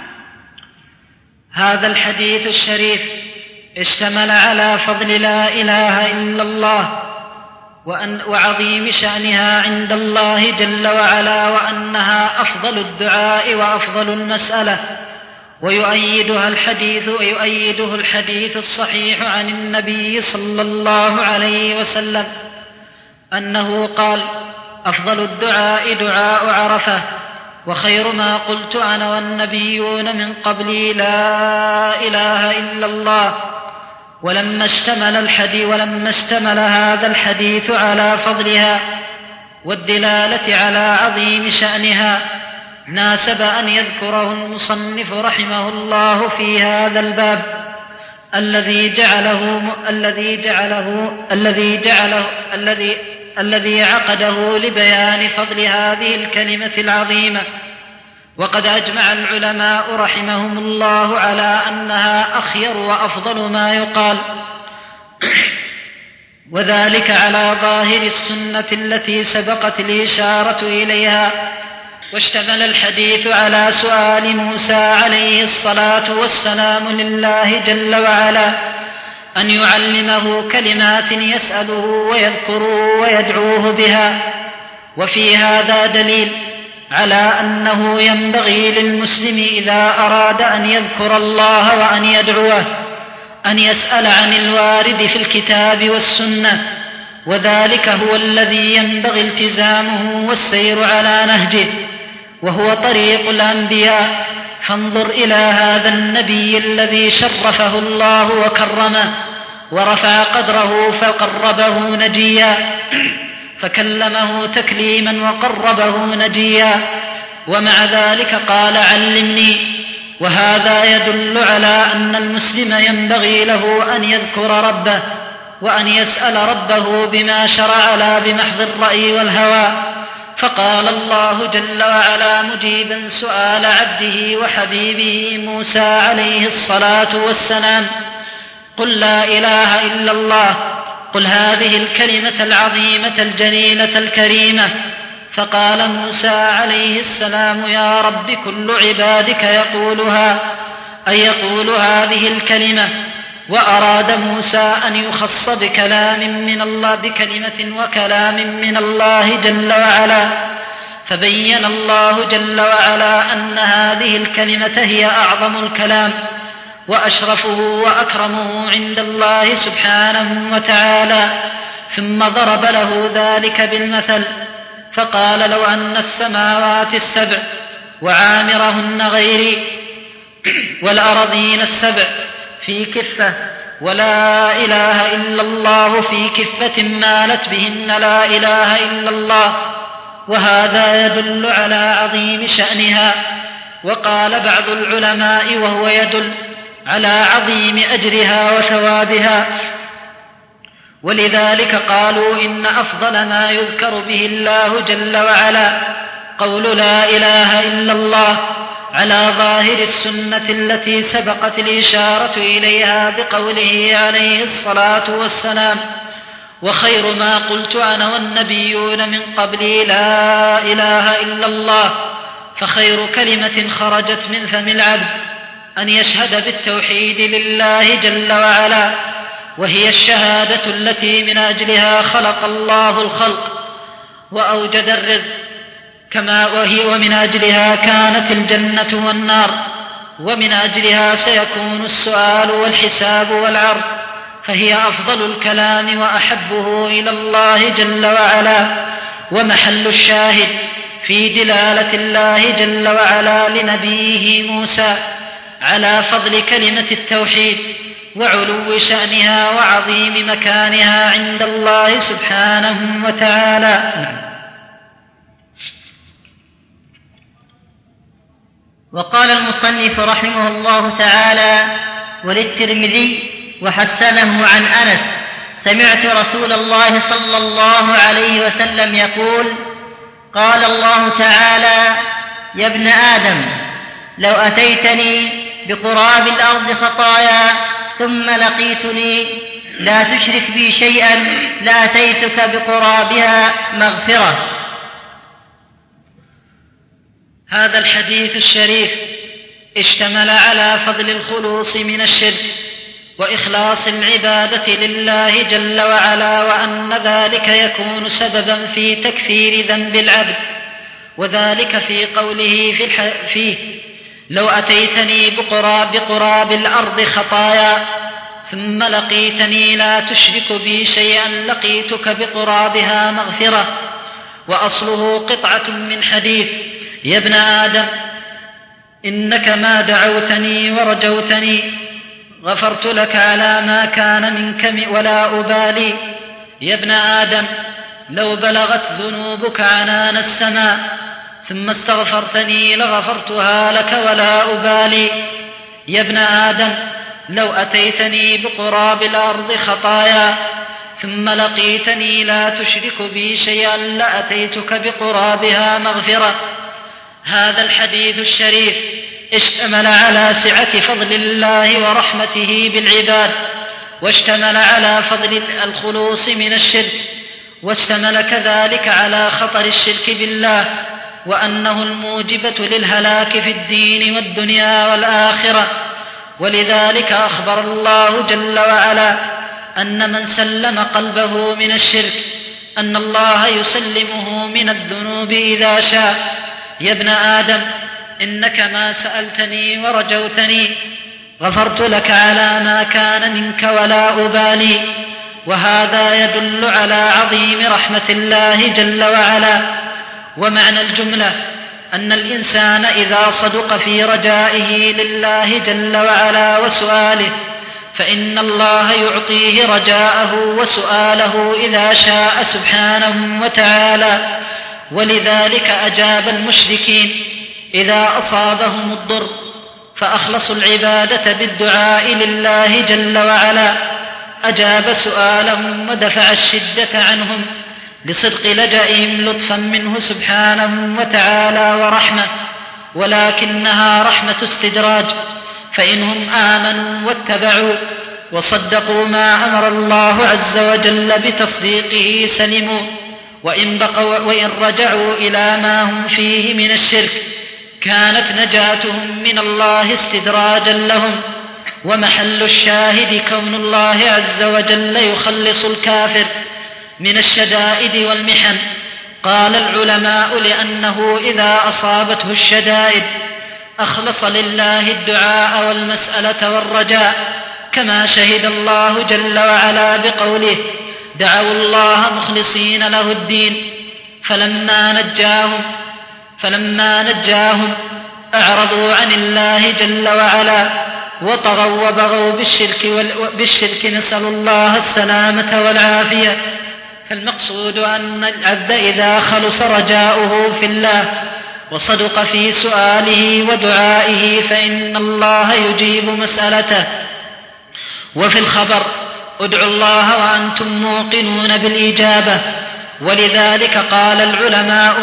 هذا الحديث الشريف اشتمل على فضل لا إله إلا الله وعظيم شأنها عند الله جل وعلا، وأنها أفضل الدعاء وأفضل المسألة. ويؤيده الحديث الصحيح عن النبي صلى الله عليه وسلم أنه قال: أفضل الدعاء دعاء عرفة، وخير ما قلت أنا والنبيون من قبلي لا إله إلا الله. ولما اشتمل هذا الحديث على فضلها والدلالة على عظيم شأنها، ناسب أن يذكره المصنف رحمه الله في هذا الباب الذي عقده لبيان فضل هذه الكلمة العظيمة. وقد أجمع العلماء رحمهم الله على أنها أخير وأفضل ما يقال، وذلك على ظاهر السنة التي سبقت الإشارة إليها. واشتمل الحديث على سؤال موسى عليه الصلاة والسلام لله جل وعلا أن يعلمه كلمات يسأله ويذكره ويدعوه بها. وفي هذا دليل على أنه ينبغي للمسلم إذا أراد أن يذكر الله وأن يدعوه أن يسأل عن الوارد في الكتاب والسنة، وذلك هو الذي ينبغي التزامه والسير على نهجه، وهو طريق الأنبياء. فانظر إلى هذا النبي الذي شرفه الله وكرمه ورفع قدره فقربه نجيا، فكلمه تكليما وقربه نجيا، ومع ذلك قال: علمني. وهذا يدل على أن المسلم ينبغي له أن يذكر ربه وأن يسأل ربه بما شرع لا بمحض الرأي والهوى. فقال الله جل وعلا مجيبا سؤال عبده وحبيبه موسى عليه الصلاة والسلام: قل لا إله إلا الله، قل هذه الكلمة العظيمة الجليلة الكريمة. فقال موسى عليه السلام: يا رب كل عبادك يقولها، أي يقول هذه الكلمة. وأراد موسى أن يخص بكلمة وكلام من الله جل وعلا، فبين الله جل وعلا أن هذه الكلمة هي أعظم الكلام وأشرفه وأكرمه عند الله سبحانه وتعالى، ثم ضرب له ذلك بالمثل فقال: لو أن السماوات السبع وعامرهن غيري والأرضين السبع في كفة ولا إله إلا الله في كفة مالت بهن لا إله إلا الله. وهذا يدل على عظيم شأنها. وقال بعض العلماء وهو يدل على عظيم أجرها وثوابها، ولذلك قالوا إن أفضل ما يذكر به الله جل وعلا قول لا إله إلا الله، على ظاهر السنة التي سبقت الإشارة إليها بقوله عليه الصلاة والسلام: وخير ما قلت أنا والنبيون من قبلي لا إله إلا الله. فخير كلمة خرجت من فم العبد أن يشهد بالتوحيد لله جل وعلا، وهي الشهادة التي من أجلها خلق الله الخلق وأوجد الرزق، ومن أجلها كانت الجنة والنار، ومن أجلها سيكون السؤال والحساب والعرض، فهي أفضل الكلام وأحبه إلى الله جل وعلا، ومحل الشاهد في دلالة الله جل وعلا لنبيه موسى على فضل كلمة التوحيد وعلو شأنها وعظيم مكانها عند الله سبحانه وتعالى. وقال المصنف رحمه الله تعالى: وللترمذي وحسنه عن أنس: سمعت رسول الله صلى الله عليه وسلم يقول: قال الله تعالى: يا ابن آدم، لو أتيتني بقراب الأرض خطايا ثم لقيتني لا تشرك بي شيئا لأتيتك بقرابها مغفرة. هذا الحديث الشريف اشتمل على فضل الخلوص من الشرك وإخلاص العبادة لله جل وعلا، وأن ذلك يكون سببا في تكفير ذنب العبد، وذلك في قوله فيه: لو أتيتني بقراب الأرض خطايا ثم لقيتني لا تشرك بي شيئا لقيتك بقرابها مغفرة. وأصله قطعة من حديث: يا ابن آدم، إنك ما دعوتني ورجوتني غفرت لك على ما كان منك ولا أبالي. يا ابن آدم، لو بلغت ذنوبك عنان السماء ثم استغفرتني لغفرتها لك ولا أبالي. يا ابن آدم، لو أتيتني بقراب الأرض خطايا ثم لقيتني لا تشرك بي شيئا لأتيتك بقرابها مغفرة. هذا الحديث الشريف اشتمل على سعة فضل الله ورحمته بالعباد، واشتمل على فضل الخلوص من الشرك، واشتمل كذلك على خطر الشرك بالله، وأنه الموجبة للهلاك في الدين والدنيا والآخرة. ولذلك أخبر الله جل وعلا أن من سلم قلبه من الشرك أن الله يسلمه من الذنوب إذا شاء. يا ابن آدم، إنك ما سألتني ورجوتني غفرت لك على ما كان منك ولا أبالي. وهذا يدل على عظيم رحمة الله جل وعلا. ومعنى الجملة أن الإنسان إذا صدق في رجائه لله جل وعلا وسؤاله فإن الله يعطيه رجاءه وسؤاله إذا شاء سبحانه وتعالى. ولذلك أجاب المشركين إذا أصابهم الضر فأخلصوا العبادة بالدعاء لله جل وعلا، أجاب سؤالهم ودفع الشدة عنهم لصدق لجئهم لطفا منه سبحانه وتعالى ورحمة، ولكنها رحمة استدراج، فإنهم آمنوا واتبعوا وصدقوا ما أمر الله عز وجل بتصديقه سلموا، وإن رجعوا إلى ما هم فيه من الشرك كانت نجاتهم من الله استدراجا لهم. ومحل الشاهد كون الله عز وجل يخلص الكافر من الشدائد والمحن. قال العلماء لأنه إذا أصابته الشدائد أخلص لله الدعاء والمسألة والرجاء، كما شهد الله جل وعلا بقوله: دعوا الله مخلصين له الدين فلما نجاهم أعرضوا عن الله جل وعلا وطغوا وبغوا بالشرك نسأل الله السلامة والعافية. فالمقصود أن العبد إذا خلص رجاؤه في الله وصدق في سؤاله ودعائه فإن الله يجيب مسألته. وفي الخبر: ادعوا الله وأنتم موقنون بالإجابة. ولذلك قال العلماء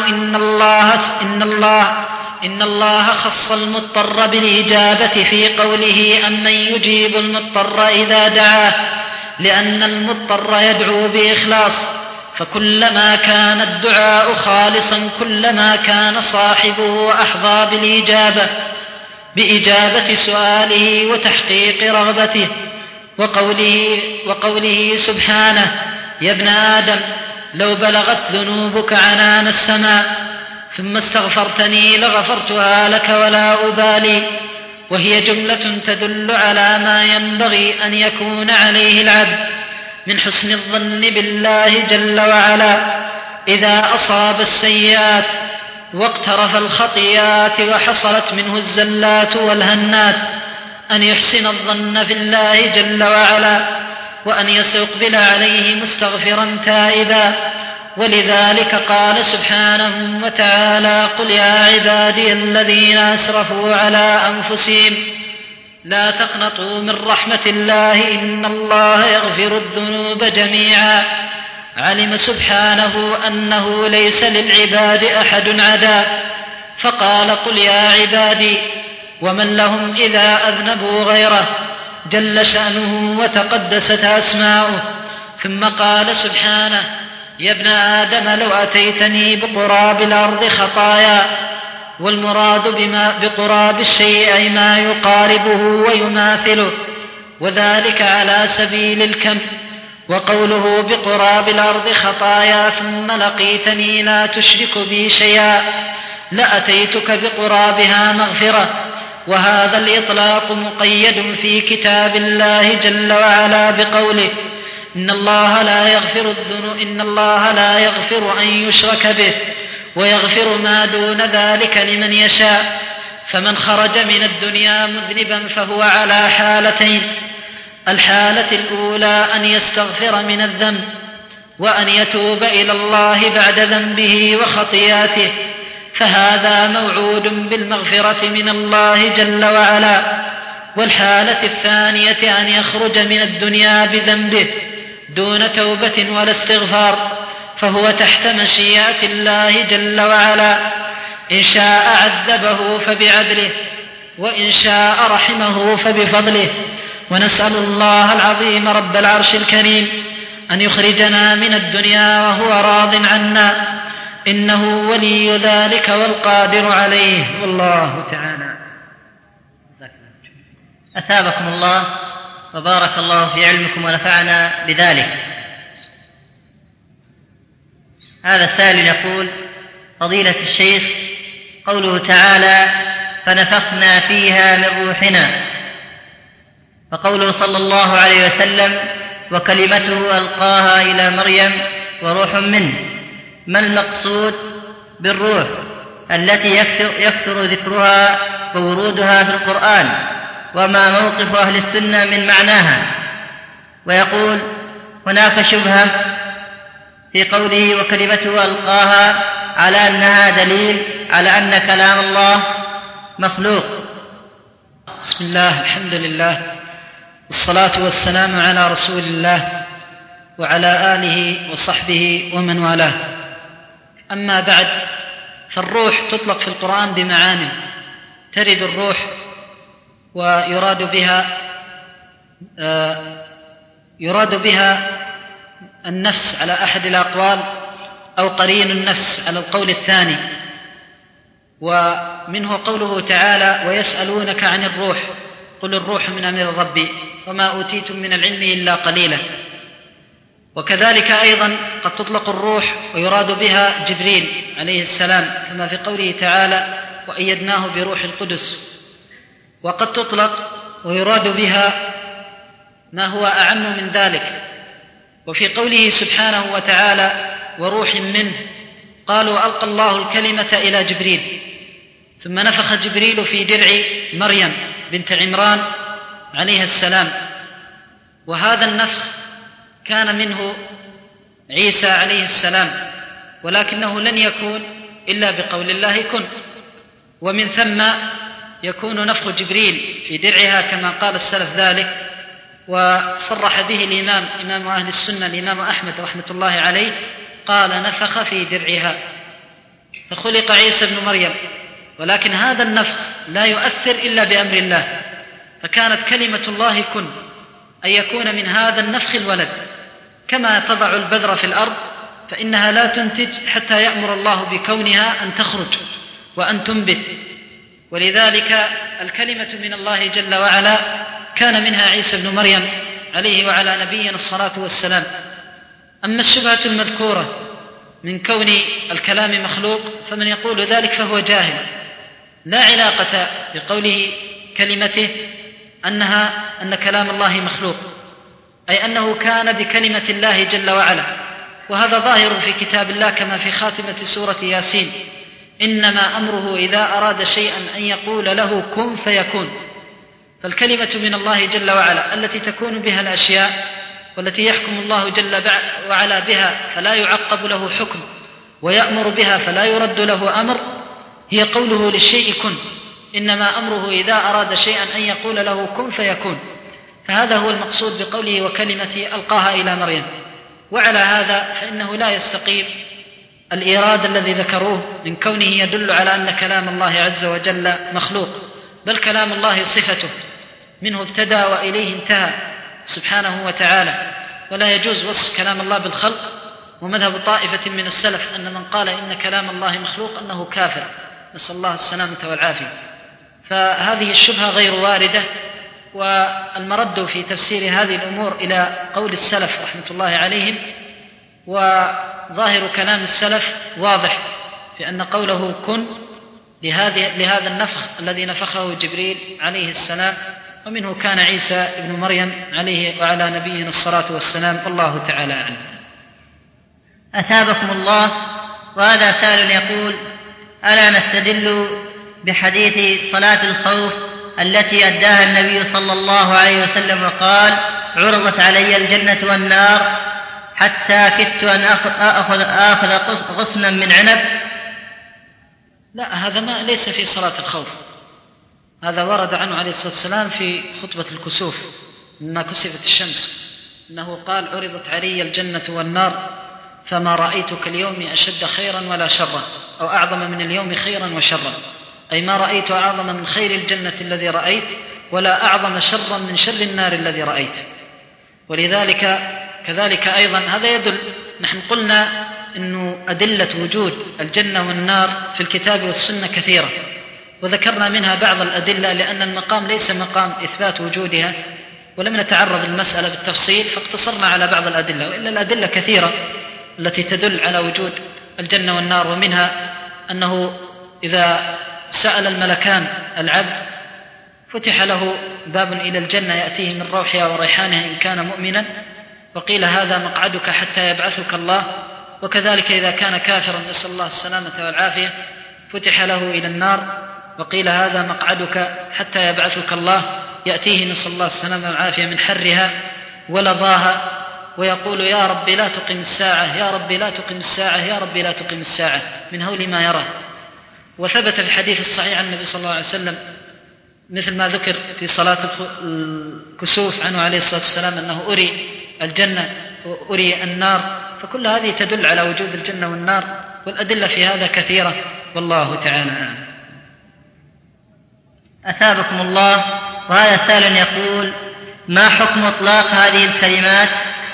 إن الله خص المضطر بالإجابة في قوله: أمن يجيب المضطر إذا دعاه، لأن المضطر يدعو بإخلاص، فكلما كان الدعاء خالصا كلما كان صاحبه أحظى بإجابة سؤاله وتحقيق رغبته. وقوله سبحانه: يا ابن آدم لو بلغت ذنوبك عنان السماء ثم استغفرتني لغفرتها لك ولا أبالي. وهي جملة تدل على ما ينبغي أن يكون عليه العبد من حسن الظن بالله جل وعلا إذا أصاب السيئات واقترف الخطيئات وحصلت منه الزلات والهنات، أن يحسن الظن في الله جل وعلا وأن يستقبل عليه مستغفرا تائبا. ولذلك قال سبحانه وتعالى: قل يا عبادي الذين أسرفوا على أنفسهم لا تقنطوا من رحمة الله إن الله يغفر الذنوب جميعا. علم سبحانه أنه ليس للعباد أحد عدا، فقال: قل يا عبادي، ومن لهم إذا أذنبوا غيره جل شأنه وتقدست أسماؤه. ثم قال سبحانه: يا ابن آدم لو أتيتني بقراب الأرض خطايا. والمراد بقراب الشيء أي ما يقاربه ويماثله، وذلك على سبيل الكم. وقوله بقراب الأرض خطايا ثم لقيتني لا تشرك بي شيئا لأتيتك بقرابها مغفرة. وهذا الإطلاق مقيد في كتاب الله جل وعلا بقوله: إن الله لا يغفر أن يشرك به ويغفر ما دون ذلك لمن يشاء. فمن خرج من الدنيا مذنبا فهو على حالتين: الحالة الأولى أن يستغفر من الذنب وأن يتوب إلى الله بعد ذنبه وخطيئاته، فهذا موعود بالمغفرة من الله جل وعلا. والحالة الثانية أن يخرج من الدنيا بذنبه دون توبة ولا استغفار، فهو تحت مشيئة الله جل وعلا، إن شاء عذبه فبعدله وإن شاء رحمه فبفضله. ونسأل الله العظيم رب العرش الكريم أن يخرجنا من الدنيا وهو راض عنا، إنه ولي ذلك والقادر عليه، والله تعالى. أثابكم الله وبارك الله في علمكم ونفعنا بذلك. هذا السائل يقول: فضيلة الشيخ، قوله تعالى: فنفخنا فيها من روحنا، وقوله صلى الله عليه وسلم: وكلمته ألقاها إلى مريم وروح منه، ما المقصود بالروح التي يكثر ذكرها وورودها في القرآن، وما موقف أهل السنة من معناها؟ ويقول: هناك شبهة في قوله وكلمته ألقاها على أنها دليل على أن كلام الله مخلوق. بسم الله، الحمد لله، والصلاة والسلام على رسول الله وعلى آله وصحبه ومن والاه. أما بعد، فالروح تطلق في القرآن بمعان. ترد الروح ويراد بها يراد بها النفس على أحد الأقوال أو قرين النفس على القول الثاني. ومنه قوله تعالى: ويسألونك عن الروح قل الروح من أمر ربي وما أوتيتم من العلم إلا قليلا. وكذلك أيضا قد تطلق الروح ويراد بها جبريل عليه السلام كما في قوله تعالى: وأيدناه بروح القدس. وقد تطلق ويراد بها ما هو أعم من ذلك. وفي قوله سبحانه وتعالى: وروح منه قالوا ألقى الله الكلمة إلى جبريل، ثم نفخ جبريل في درع مريم بنت عمران عليها السلام، وهذا النفخ كان منه عيسى عليه السلام، ولكنه لن يكون إلا بقول الله كن، ومن ثم يكون نفخ جبريل في درعها كما قال السلف ذلك، وصرح به إمام أهل السنة الإمام أحمد رحمة الله عليه، قال نفخ في درعها، فخلق عيسى بن مريم. ولكن هذا النفخ لا يؤثر إلا بأمر الله، فكانت كلمة الله كن أن يكون من هذا النفخ الولد، كما تضع البذرة في الأرض فإنها لا تنتج حتى يأمر الله بكونها أن تخرج وأن تنبت. ولذلك الكلمة من الله جل وعلا كان منها عيسى بن مريم عليه وعلى نبينا الصلاة والسلام. أما الشبهة المذكورة من كون الكلام مخلوق فمن يقول ذلك فهو جاهل، لا علاقة بقوله كلمته أن كلام الله مخلوق، أي أنه كان بكلمة الله جل وعلا، وهذا ظاهر في كتاب الله كما في خاتمة سورة ياسين: إنما أمره إذا أراد شيئا أن يقول له كن فيكون. فالكلمة من الله جل وعلا التي تكون بها الأشياء والتي يحكم الله جل وعلا بها فلا يعقب له حكم، ويأمر بها فلا يرد له أمر، هي قوله للشيء كن. إنما أمره إذا أراد شيئا أن يقول له كن فيكون، فهذا هو المقصود بقوله وكلمتي ألقاها إلى مريم. وعلى هذا فإنه لا يستقيم الإيراد الذي ذكروه من كونه يدل على أن كلام الله عز وجل مخلوق، بل كلام الله صفته، منه ابتدأ وإليه انتهى سبحانه وتعالى، ولا يجوز وصف كلام الله بالخلق. ومذهب طائفة من السلف أن من قال إن كلام الله مخلوق أنه كافر، نسأل الله السلامة والعافية. فهذه الشبهة غير واردة، والمرد في تفسير هذه الأمور إلى قول السلف رحمة الله عليهم، وظاهر كلام السلف واضح في أن قوله كن لهذا النفخ الذي نفخه جبريل عليه السلام، ومنه كان عيسى ابن مريم عليه وعلى نبينا الصلاة والسلام، والله تعالى أعلم. أثابكم الله. وهذا سائل يقول: ألا نستدل بحديث صلاة الخوف التي أداها النبي صلى الله عليه وسلم وقال: عرضت علي الجنة والنار حتى كدت أن آخذ غصنا من عنب؟ لا، هذا ما ليس في صلاة الخوف، هذا ورد عنه عليه الصلاة والسلام في خطبة الكسوف لما كسفت الشمس، إنه قال: عرضت علي الجنة والنار فما رأيتك اليوم أشد خيرا ولا شرا، أو أعظم من اليوم خيرا وشرا، أي ما رأيت أعظم من خير الجنة الذي رأيت، ولا أعظم شرا من شر النار الذي رأيت. ولذلك كذلك أيضا هذا يدل، نحن قلنا أن أدلة وجود الجنة والنار في الكتاب والسنة كثيرة، وذكرنا منها بعض الأدلة لأن المقام ليس مقام إثبات وجودها، ولم نتعرض المسألة بالتفصيل فاقتصرنا على بعض الأدلة، وإلا الأدلة كثيرة التي تدل على وجود الجنة والنار. ومنها أنه إذا سأل الملكان العبد فتح له باب إلى الجنة يأتيه من روحها وريحانها إن كان مؤمنا، وقيل هذا مقعدك حتى يبعثك الله. وكذلك إذا كان كافرا نسأل الله السلامة والعافية فتح له إلى النار، وقيل هذا مقعدك حتى يبعثك الله، يأتيه نسأل الله السلامة والعافية من حرها ولظاها، ويقول: يا رب لا تقم الساعة، يا رب لا تقم الساعة، يا رب لا تقم الساعة، من هول ما يرى. وثبت في الحديث الصحيح عن النبي صلى الله عليه وسلم مثل ما ذكر في صلاة الكسوف عنه عليه الصلاة والسلام أنه أري الجنة وأري النار، فكل هذه تدل على وجود الجنة والنار، والأدلة في هذا كثيرة، والله تعالى أعلم. أثابكم الله. وهذا سائل يقول: ما حكم إطلاق هذه الكلمات: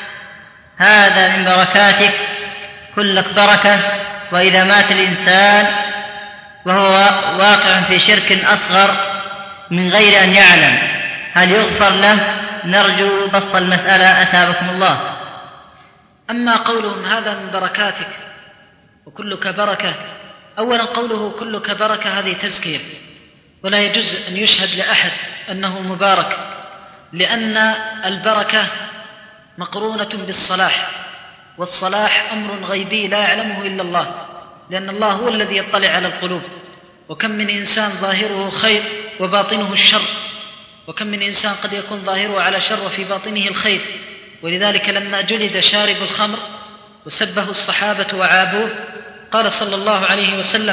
هذا من بركاتك، كلك بركة، وإذا مات الإنسان وهو واقع في شرك أصغر من غير أن يعلم هل يغفر له؟ نرجو بسط المسألة أثابكم الله. أما قولهم هذا من بركاتك وكلك بركة، أولا قوله كلك بركة هذه تزكية، ولا يجوز أن يشهد لأحد أنه مبارك، لأن البركة مقرونة بالصلاح، والصلاح أمر غيبي لا يعلمه إلا الله، لأن الله هو الذي يطلع على القلوب. وكم من إنسان ظاهره خير وباطنه الشر، وكم من إنسان قد يكون ظاهره على شر وفي باطنه الخير. ولذلك لما جلد شارب الخمر وسبه الصحابة وعابوه، قال صلى الله عليه وسلم: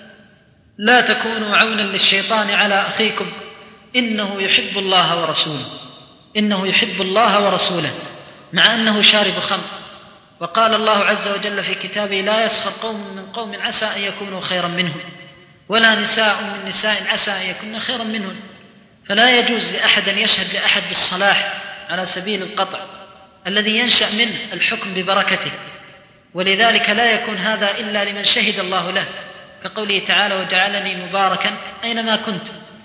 لا تكونوا عونا للشيطان على أخيكم، إنه يحب الله ورسوله، إنه يحب الله ورسوله، مع أنه شارب خمر. وقال الله عز وجل في كتابه: لا يسخر قوم من قوم عسى أن يكونوا خيرا منهم، ولا نساء من نساء عسى أن يكون خيرا منهم. فلا يجوز لأحد أن يشهد لأحد بالصلاح على سبيل القطع الذي ينشأ منه الحكم ببركته، ولذلك لا يكون هذا إلا لمن شهد الله له، كقوله تعالى: وجعلني مباركا أينما كنت.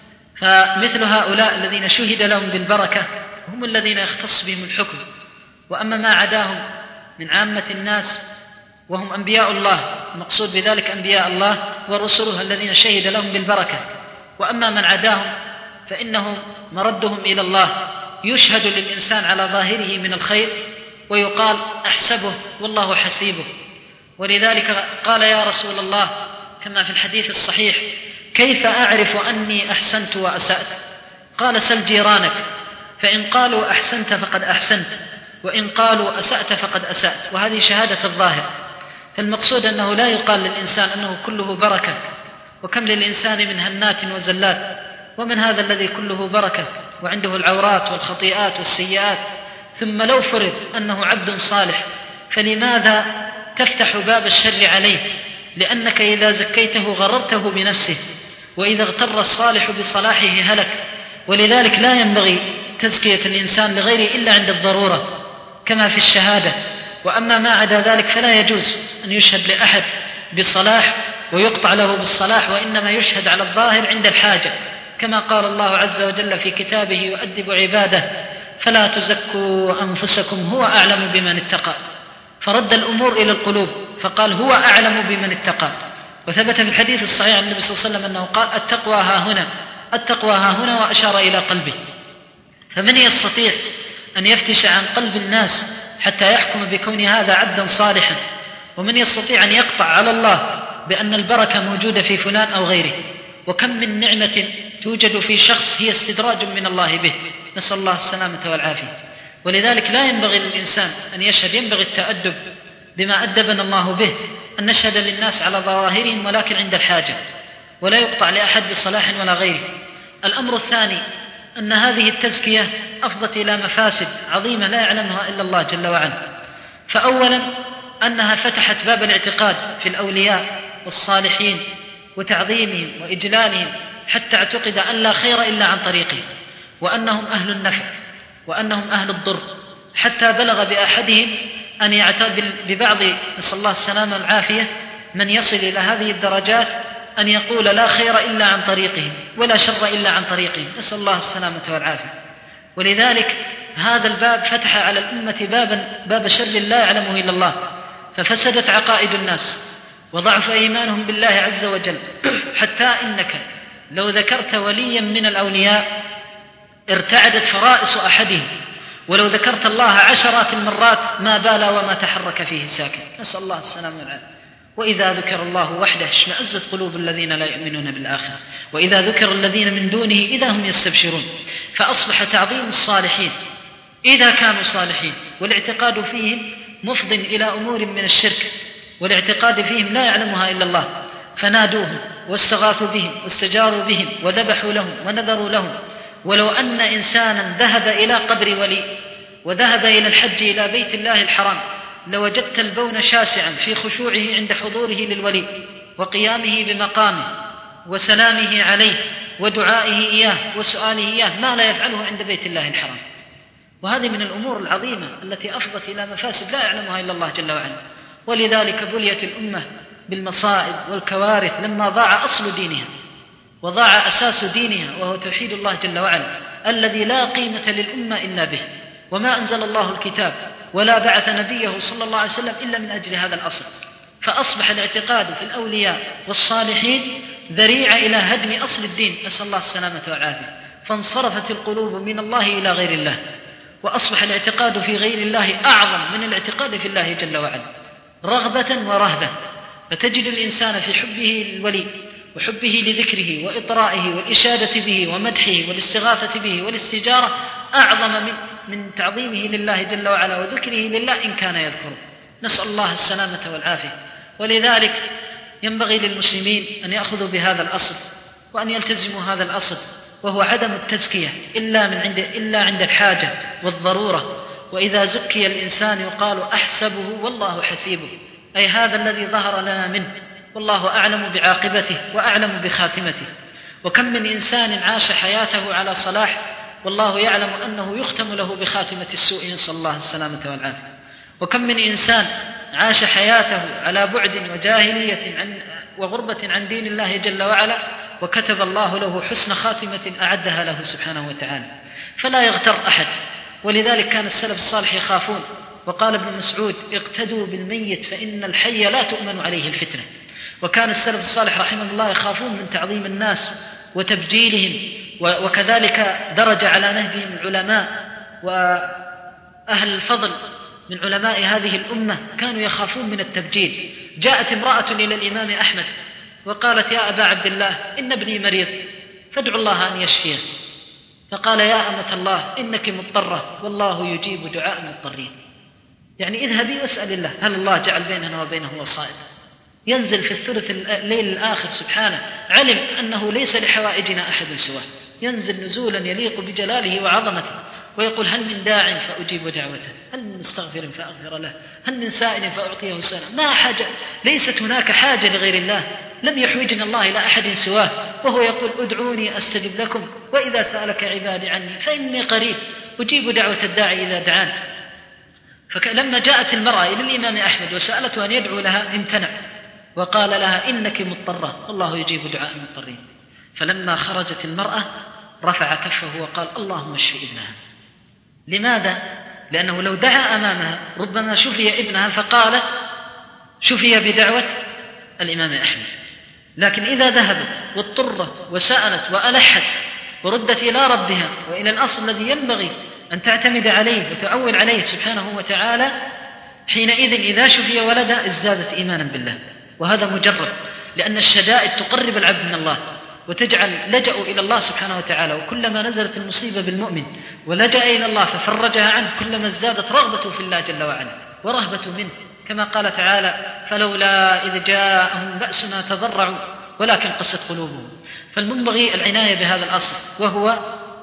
فمثل هؤلاء الذين شهد لهم بالبركة هم الذين يختص بهم الحكم. وأما ما عداهم من عامة الناس وهم أنبياء الله، المقصود بذلك أنبياء الله ورسله الذين شهد لهم بالبركة. وأما من عداهم فإنهم مردهم إلى الله، يشهد للإنسان على ظاهره من الخير ويقال: أحسبه والله حسيبه. ولذلك قال: يا رسول الله، كما في الحديث الصحيح: كيف أعرف أني أحسنت وأسأت؟ قال: سل جيرانك، فإن قالوا أحسنت فقد أحسنت، وإن قالوا أسأت فقد أسأت. وهذه شهادة الظاهر. فالمقصود أنه لا يقال للإنسان أنه كله بركة، وكم للإنسان من هنات وزلات، ومن هذا الذي كله بركة وعنده العورات والخطيئات والسيئات. ثم لو فرض أنه عبد صالح، فلماذا تفتح باب الشر عليه؟ لأنك إذا زكيته غررته بنفسه، وإذا اغتر الصالح بصلاحه هلك. ولذلك لا ينبغي تزكية الإنسان لغيره إلا عند الضرورة كما في الشهادة. وأما ما عدا ذلك فلا يجوز أن يشهد لأحد بصلاح ويقطع له بالصلاح، وإنما يشهد على الظاهر عند الحاجة، كما قال الله عز وجل في كتابه: يؤدب عباده فلا تزكوا أنفسكم هو أعلم بمن اتقى. فرد الأمور إلى القلوب فقال: هو أعلم بمن اتقى. وثبت في الحديث الصحيح عن النبي صلى الله عليه وسلم أنه قال: التقوى ها هنا، التقوى ها هنا، وأشار إلى قلبه. فمن يستطيع أن يفتش عن قلب الناس حتى يحكم بكون هذا عبدا صالحا؟ ومن يستطيع أن يقطع على الله بأن البركة موجودة في فلان أو غيره؟ وكم من نعمة توجد في شخص هي استدراج من الله به، نسأل الله السلامة والعافية. ولذلك لا ينبغي للإنسان أن يشهد، ينبغي التأدب بما أدبنا الله به، أن نشهد للناس على ظواهرهم ولكن عند الحاجة، ولا يقطع لأحد بصلاح ولا غيره. الأمر الثاني أن هذه التزكية أفضت إلى مفاسد عظيمة لا يعلمها إلا الله جل وعلا. فأولا أنها فتحت باب الاعتقاد في الأولياء والصالحين وتعظيمهم وإجلالهم، حتى اعتقد أن لا خير إلا عن طريقهم، وأنهم أهل النفع وأنهم أهل الضر، حتى بلغ بأحدهم أن يعتبر ببعض، نسأل الله السلامة والعافية، من يصل إلى هذه الدرجات أن يقول: لا خير إلا عن طريقهم ولا شر إلا عن طريقهم، نسأل الله السلامة والعافية. ولذلك هذا الباب فتح على الأمة باب شر لا يعلمه إلا الله، ففسدت عقائد الناس وضعف إيمانهم بالله عز وجل، حتى إنك لو ذكرت وليا من الأولياء ارتعدت فرائص أحدهم، ولو ذكرت الله عشرات المرات ما بال وما تحرك فيه ساكن، نسأل الله السلامة والعافية. وإذا ذكر الله وحده اشمأزت قلوب الذين لا يؤمنون بالآخرة، وإذا ذكر الذين من دونه إذا هم يستبشرون. فأصبح تعظيم الصالحين إذا كانوا صالحين والاعتقاد فيهم مفض إلى أمور من الشرك، والاعتقاد فيهم لا يعلمها إلا الله، فنادوهم واستغاثوا بهم واستجاروا بهم وذبحوا لهم ونذروا لهم. ولو أن إنسانا ذهب إلى قبر ولي وذهب إلى الحج إلى بيت الله الحرام لوجدت البون شاسعا في خشوعه عند حضوره للولي وقيامه بمقامه وسلامه عليه ودعائه إياه وسؤاله إياه، ما لا يفعله عند بيت الله الحرام. وهذه من الأمور العظيمة التي أفضت إلى مفاسد لا يعلمها إلا الله جل وعلا. ولذلك بليت الأمة بالمصائب والكوارث لما ضاع أصل دينها وضاع أساس دينها، وهو توحيد الله جل وعلا الذي لا قيمة للأمة إلا به. وما أنزل الله الكتاب ولا بعث نبيه صلى الله عليه وسلم إلا من أجل هذا الأصل. فأصبح الاعتقاد في الأولياء والصالحين ذريعة إلى هدم أصل الدين، نسأل الله السلامة والعافية. فانصرفت القلوب من الله إلى غير الله، وأصبح الاعتقاد في غير الله أعظم من الاعتقاد في الله جل وعلا رغبة ورهبة. فتجد الإنسان في حبه للولي وحبه لذكره وإطرائه والإشادة به ومدحه والاستغاثة به والاستجارة أعظم من تعظيمه لله جل وعلا وذكره لله إن كان يذكره. نسأل الله السلامة والعافية. ولذلك ينبغي للمسلمين أن يأخذوا بهذا الأصل وأن يلتزموا هذا الأصل، وهو عدم التزكية إلا عند الحاجة والضرورة. وإذا زكي الإنسان يقال أحسبه والله حسيبه، أي هذا الذي ظهر لنا منه، والله أعلم بعاقبته وأعلم بخاتمته. وكم من إنسان عاش حياته على صلاح والله يعلم أنه يختم له بخاتمة السوء، نسأل الله السلامة والعافية. وكم من إنسان عاش حياته على بعد وجاهلية وغربة عن دين الله جل وعلا، وكتب الله له حسن خاتمة أعدها له سبحانه وتعالى. فلا يغتر أحد. ولذلك كان السلف الصالح يخافون، وقال ابن مسعود: اقتدوا بالميت فإن الحي لا تؤمن عليه الفتنة. وكان السلف الصالح رحمه الله يخافون من تعظيم الناس وتبجيلهم، وكذلك درج على نهجهم العلماء وأهل الفضل من علماء هذه الأمة، كانوا يخافون من التبجيل. جاءت امرأة إلى الإمام أحمد وقالت: يا أبا عبد الله، إن ابني مريض فادعوا الله أن يشفيه. فقال: يا أمة الله، إنك مضطرة والله يجيب دعاء المضطرين. يعني اذهبي واسأل الله، هل الله جعل بيننا وبينه وصائد؟ ينزل في الثلث الليل الآخر سبحانه، علم أنه ليس لحوائجنا أحد سواه، ينزل نزولا يليق بجلاله وعظمته، ويقول: هل من داع فأجيب دعوته، هل من مستغفر فأغفر له، هل من سائل فأعطيه سائلا. ما حاجة، ليست هناك حاجة لغير الله، لم يحوجنا الله إلى أحد سواه، وهو يقول: ادعوني أستجب لكم، وإذا سألك عبادي عني فإني قريب أجيب دعوة الداعي إذا دعان. فلما جاءت المرأة إلى الإمام أحمد وسألته أن يدعو لها امتنع، وقال لها: إنك مضطرة والله يجيب دعاء المضطرين. فلما خرجت المرأة رفع كفه وقال: اللهم اشف ابنها. لماذا؟ لأنه لو دعا أمامها ربما شفي ابنها، فقالت: شفي بدعوة الإمام أحمد. لكن إذا ذهبت واضطرت وسألت وألحت وردت إلى ربها وإلى الأصل الذي ينبغي أن تعتمد عليه وتعول عليه سبحانه وتعالى، حينئذ إذا شفي ولدها ازدادت إيمانا بالله. وهذا مجرد، لأن الشدائد تقرب العبد من الله وتجعل لجأوا إلى الله سبحانه وتعالى. وكلما نزلت المصيبة بالمؤمن ولجأ إلى الله ففرجها عنه، كلما ازدادت رغبته في الله جل وعلا ورهبة منه، كما قال تعالى: فلولا إذ جاءهم بأسنا تضرعوا ولكن قست قلوبهم. فالمنبغي العناية بهذا الأصل، وهو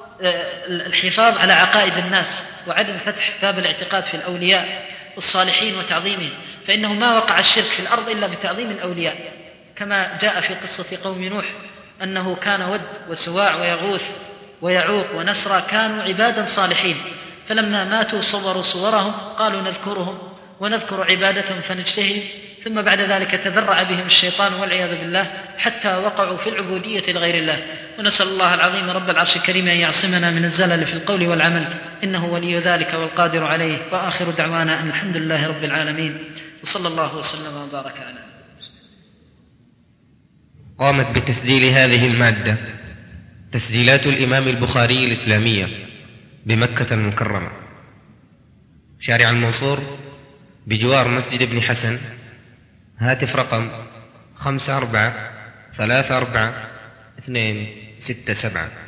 الحفاظ على عقائد الناس وعدم فتح باب الاعتقاد في الأولياء الصالحين وتعظيمهم، فإنه ما وقع الشرك في الأرض إلا بتعظيم الأولياء، كما جاء في قصة قوم نوح أنه كان ود وسواع ويغوث ويعوق ونسرا كانوا عبادا صالحين، فلما ماتوا صوروا صورهم قالوا نذكرهم ونذكر عبادتهم فنجتهد، ثم بعد ذلك تذرع بهم الشيطان والعياذ بالله حتى وقعوا في العبودية لغير الله. ونسأل الله العظيم رب العرش الكريم أن يعصمنا من الزلل في القول والعمل، إنه ولي ذلك والقادر عليه. وآخر دعوانا أن الحمد لله رب العالمين، وصلى الله وسلم وبارك على نبينا. قامت بتسجيل هذه المادة تسجيلات الإمام البخاري الإسلامية بمكة المكرمة، شارع المنصور بجوار مسجد ابن حسن. هاتف رقم 54344267.